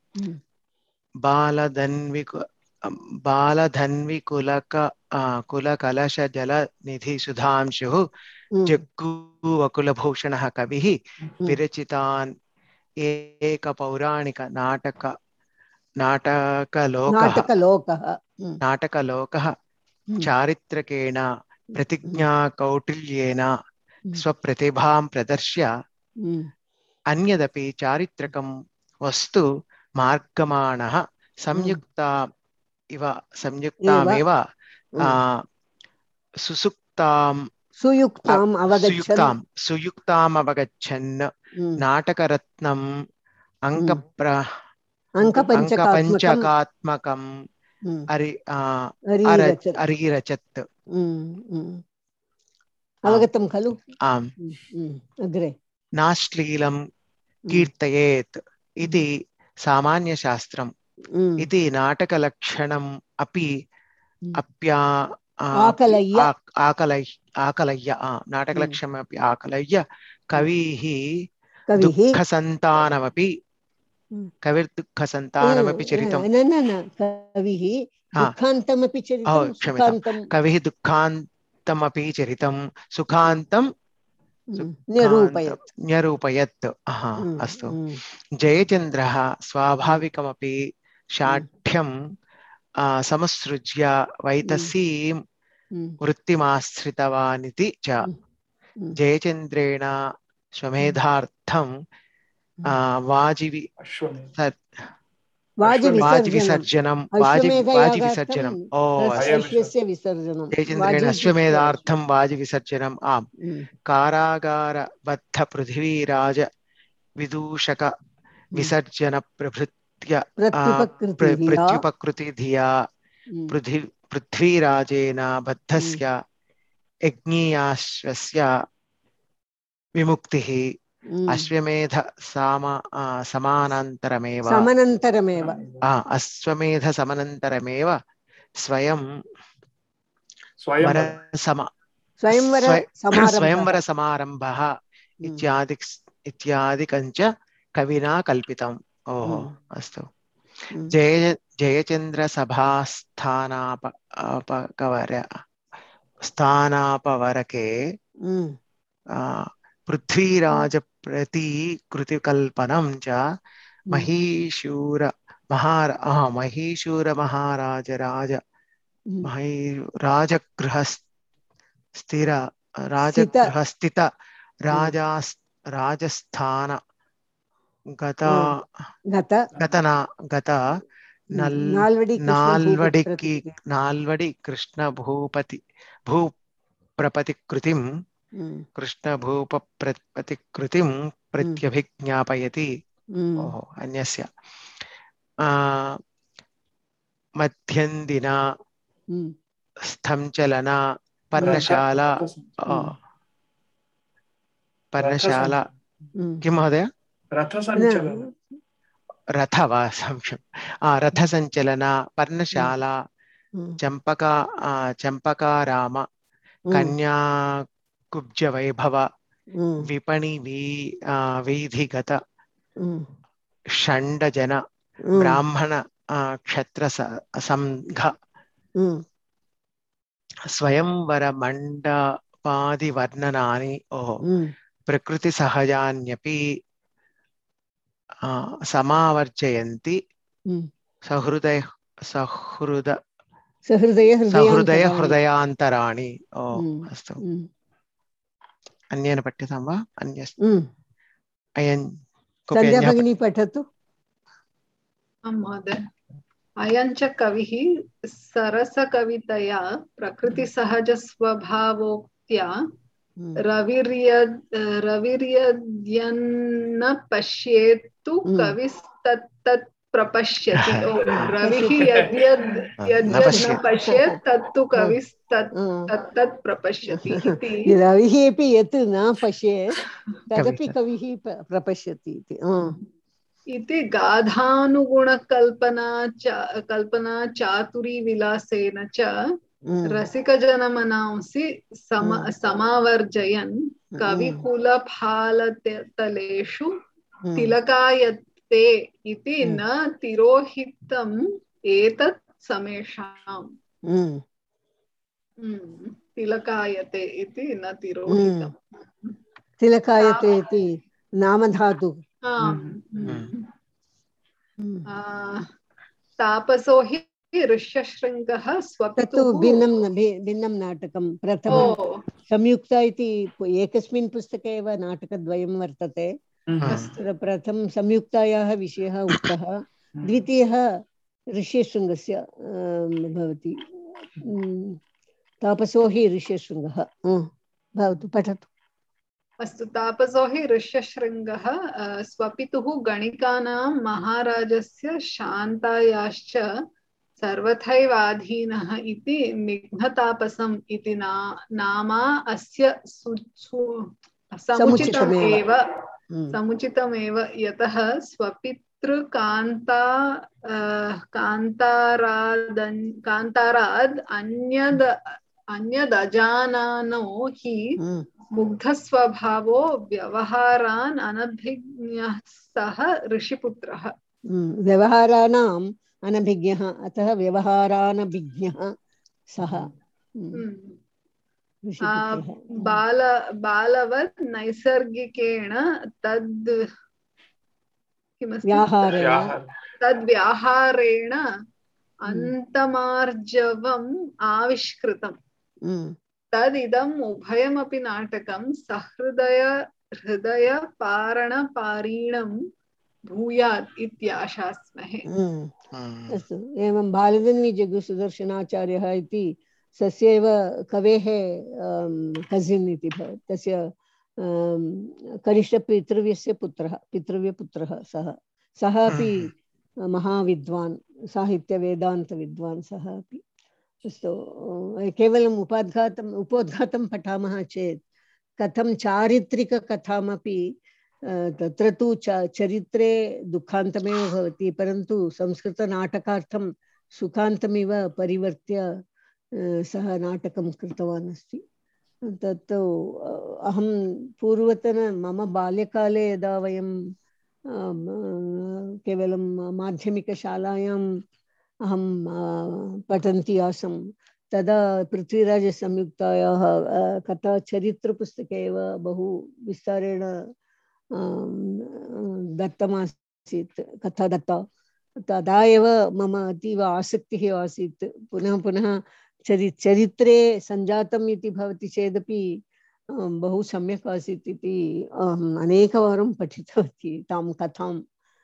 बालधन्विकु बालधन्विकुलक कुलकलशजलनिधि सुधांशुः जग्गूवकुलभूषणः कविः विरचितान् एकपौराणिक नाटक नाटकलोकः नाटकलोकः नाटकलोकः चारित्रकेण प्रतिज्ञाकौटिल्येन स्वप्रतिभां प्रदर्श्य अन्यदपि चारित्रकं वस्तु मार्गमाणः संयुक्ता इव संयुक्तामेव सुसुप्तां सुयुक्ताम् अवगच्छन् सुयुक्तां सुयुक्ताम् अवगच्छन् नाटकरत्नम् अङ्कप्र अङ्कपञ्चकात्मकम् अरि अरिरचत्। अवगतं खलु? आम्। अग्रे नाश्लीलं कीर्तयेत् इति सामान्यशास्त्रम् इति नाटकलक्षणम् अपि अप्या आकलय्य आकलय्य आकलय्य नाटकलक्षणमपि आकलय्य कविः कविः दुःखसन्तानमपि कविर्दुःखसन्तानमपि चरितं न न न कविः दुःखान्तमपि चरितं सुखान्तं कविः दुःखान्तमपि चरितं सुखान्तं न्यरूपयत् न्यरूपयत्। अस्तु। जयचन्द्रः स्वाभाविकमपि शाठ्यं समसृज्य वैतसीं वृत्तिमाश्रितवानिति च जयचन्द्रेण श्वमेधार्थं वाजिवि वाजिविसर्जनं वाजिविसर्जनं जयचन्द्रेण अश्वमेधार्थं वाजिविसर्जनम् आम्। कारागारबद्धपृथिवीराज विदूषक विसर्जन प्रभृत्य प्रत्युपकृतिधिया पृथ्वीराजेन बद्धस्य यज्ञीयाश्वस्य विमुक्तिः अश्वमेध समानान्तरमेव समानान्तरमेव अश्वमेध समानान्तरमेव स्वयं स्वयंवर समारंभः इत्यादि इत्यादिकञ्च कविना कल्पितम्। ओहो अस्तु। जय जयचन्द्र सभास्थानाप अपकवर स्थानापवरके पृथ्वीराज प्रतिकृतिकल्पनं च महिषूर महार महिषूर महाराज राज राजगृहस्थिर राजगृहस्थित राजा राजस्थान गता गतना गता नाल्वडिकी नाल्वडि कृष्ण भूपति भूप्रपतिकृतिं कृष्ण भूपप्रतिकृतिं प्रत्यभिज्ञापयति। ओहो अन्यस्य मध्यन्दिना स्थंचलना पर्णशाला पर्णशाला किं महोदय? रथ वा संशयं रथसञ्चलना पर्णशाला चम्पका चम्पकाराम कन्याकुब्जवैभव विपणि वीधिगत षण्डजन ब्राह्मण क्षत्र संघ स्वयंवर मण्डपादिवर्णनानि ओहो प्रकृतिसहजान्यपि समावर्जयन्ति सहृदय सहृद सहृदय सहृदय हृदयान्तराणि। ओ अस्तु। अन्येन पठ्यतां वा? अन्य अयं सन्ध्या भगिनी पठतु। महोदय अयञ्च कविः सरसकवितया प्रकृतिसहजस्वभावोक्त्या रविर्यद् रविर्यद्यन्न पश्येत्तु कविस्तत्तत् प्रपश्यति। रविः यद्यद् यद्यद् न पश्येत् तत्तु कविस्तत्तत् प्रपश्यति इति। रविः अपि यत् न पश्येत् तदपि कविः प्रपश्यति इति इति गाधानुगुणकल्पना च कल्पना चातुरी विलासेन च रसिकजनमनांसि सम समावर्जयन् कविकुलफालतलेषु तिलकायते इति न तिरोहितम् एतत् समेषाम्। तिलकायते इति न तिरोहितम्। तिलकायते इति नामधातु। तापसो हि ऋष्यशृङ्गः स्वपितुः। भिन्नं भिन्नं नाटकं। प्रथमं संयुक्ता इति एकस्मिन् पुस्तके एव नाटकद्वयं वर्तते। प्रथमं संयुक्तायाः विषयः उक्तः, द्वितीयः ऋष्यशृङ्गस्य भवति। तापसो हि ऋष्यशृङ्गः। भवतु, पठतु। अस्तु। तापसो हि ऋष्यशृङ्गः स्वपितुः गणिकानां महाराजस्य शान्तायाश्च सर्वथैवाधीनः इति निघ्नतापसम् इति ना नामा अस्य समुचितमेव समुचितमेव यतः स्वपितृकान्ता कान्ताराद् कान्ताराद् अन्यद अन्यदजानानो हि मुग्धस्वभावो व्यवहारान् अनभिज्ञः सः ऋषिपुत्रः। व्यवहाराणाम् अनभिज्ञः, अतः व्यवहारानभिज्ञः सः बाल बालवत् नैसर्गिकेण तद् किमस्ति तद्व्याहारेण अन्तमार्जवम् आविष्कृतम्। तदिदम् उभयमपि नाटकं सहृदय हृदय पारणपारीणं भूयात् इत्याशास्महे। अस्तु। एवं बालदन्वी जगुसुदर्शनाचार्यः इति सस्यैव कवेः कजिन् इति भवति। तस्य कनिष्ठपितृव्यस्य पुत्रः पितृव्यपुत्रः सः सः अपि महाविद्वान्, साहित्यवेदान्तविद्वान् सः अपि। अस्तु। केवलम् उपोद्घातम् उपोद्घातं पठामः चेत् कथं चारित्रिककथामपि तत्र तु च चरित्रे दुःखान्तमेव भवति, परन्तु संस्कृतनाटकार्थं सुखान्तमिव परिवर्त्य सः नाटकं कृतवान् अस्ति। तत् अहं पूर्वतन मम बाल्यकाले यदा वयं केवलं माध्यमिकशालायाम् अहं पठन्ती आसं, तदा पृथ्वीराजसंयुक्तायाः कथा चरित्रपुस्तके एव बहु विस्तारेण दत्तमासीत्, कथा दत्ता। तदा एव मम अतीव आसक्तिः आसीत्। पुनः पुनः चरि चरित्रे सञ्जातम् इति भवति चेदपि बहु सम्यक् आसीत् इति अहम् अनेकवारं पठितवती तां कथां।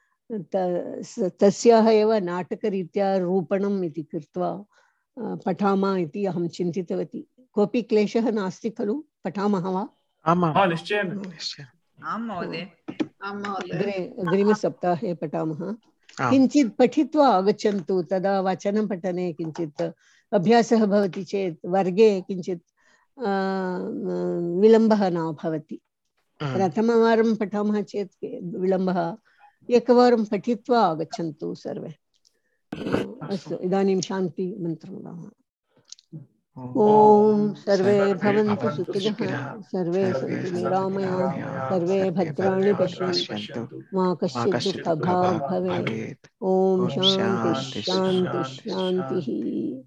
तस्याः एव नाटकरीत्या रूपणम् इति कृत्वा पठामः इति अहं चिन्तितवती। कोऽपि क्लेशः नास्ति खलु? पठामः वा? निश्चयेन। अग्रिमसप्ताहे पठामः। किञ्चित् पठित्वा आगच्छन्तु, तदा वचनपठने किञ्चित् अभ्यासः भवति चेत् वर्गे किञ्चित् विलम्बः न भवति। प्रथमवारं पठामः चेत् विलम्बः, एकवारं पठित्वा आगच्छन्तु सर्वे। अस्तु। इदानीं शान्ति मन्त्रं वदामः। ॐ सर्वे भवन्तु सुखिनः, सर्वे सन्तु निरामयाः, सर्वे भद्राणि पश्यन्तु, मा कश्चित् दुःखभाग् भवेत्। ॐ शान्ति शान्ति शान्तिः।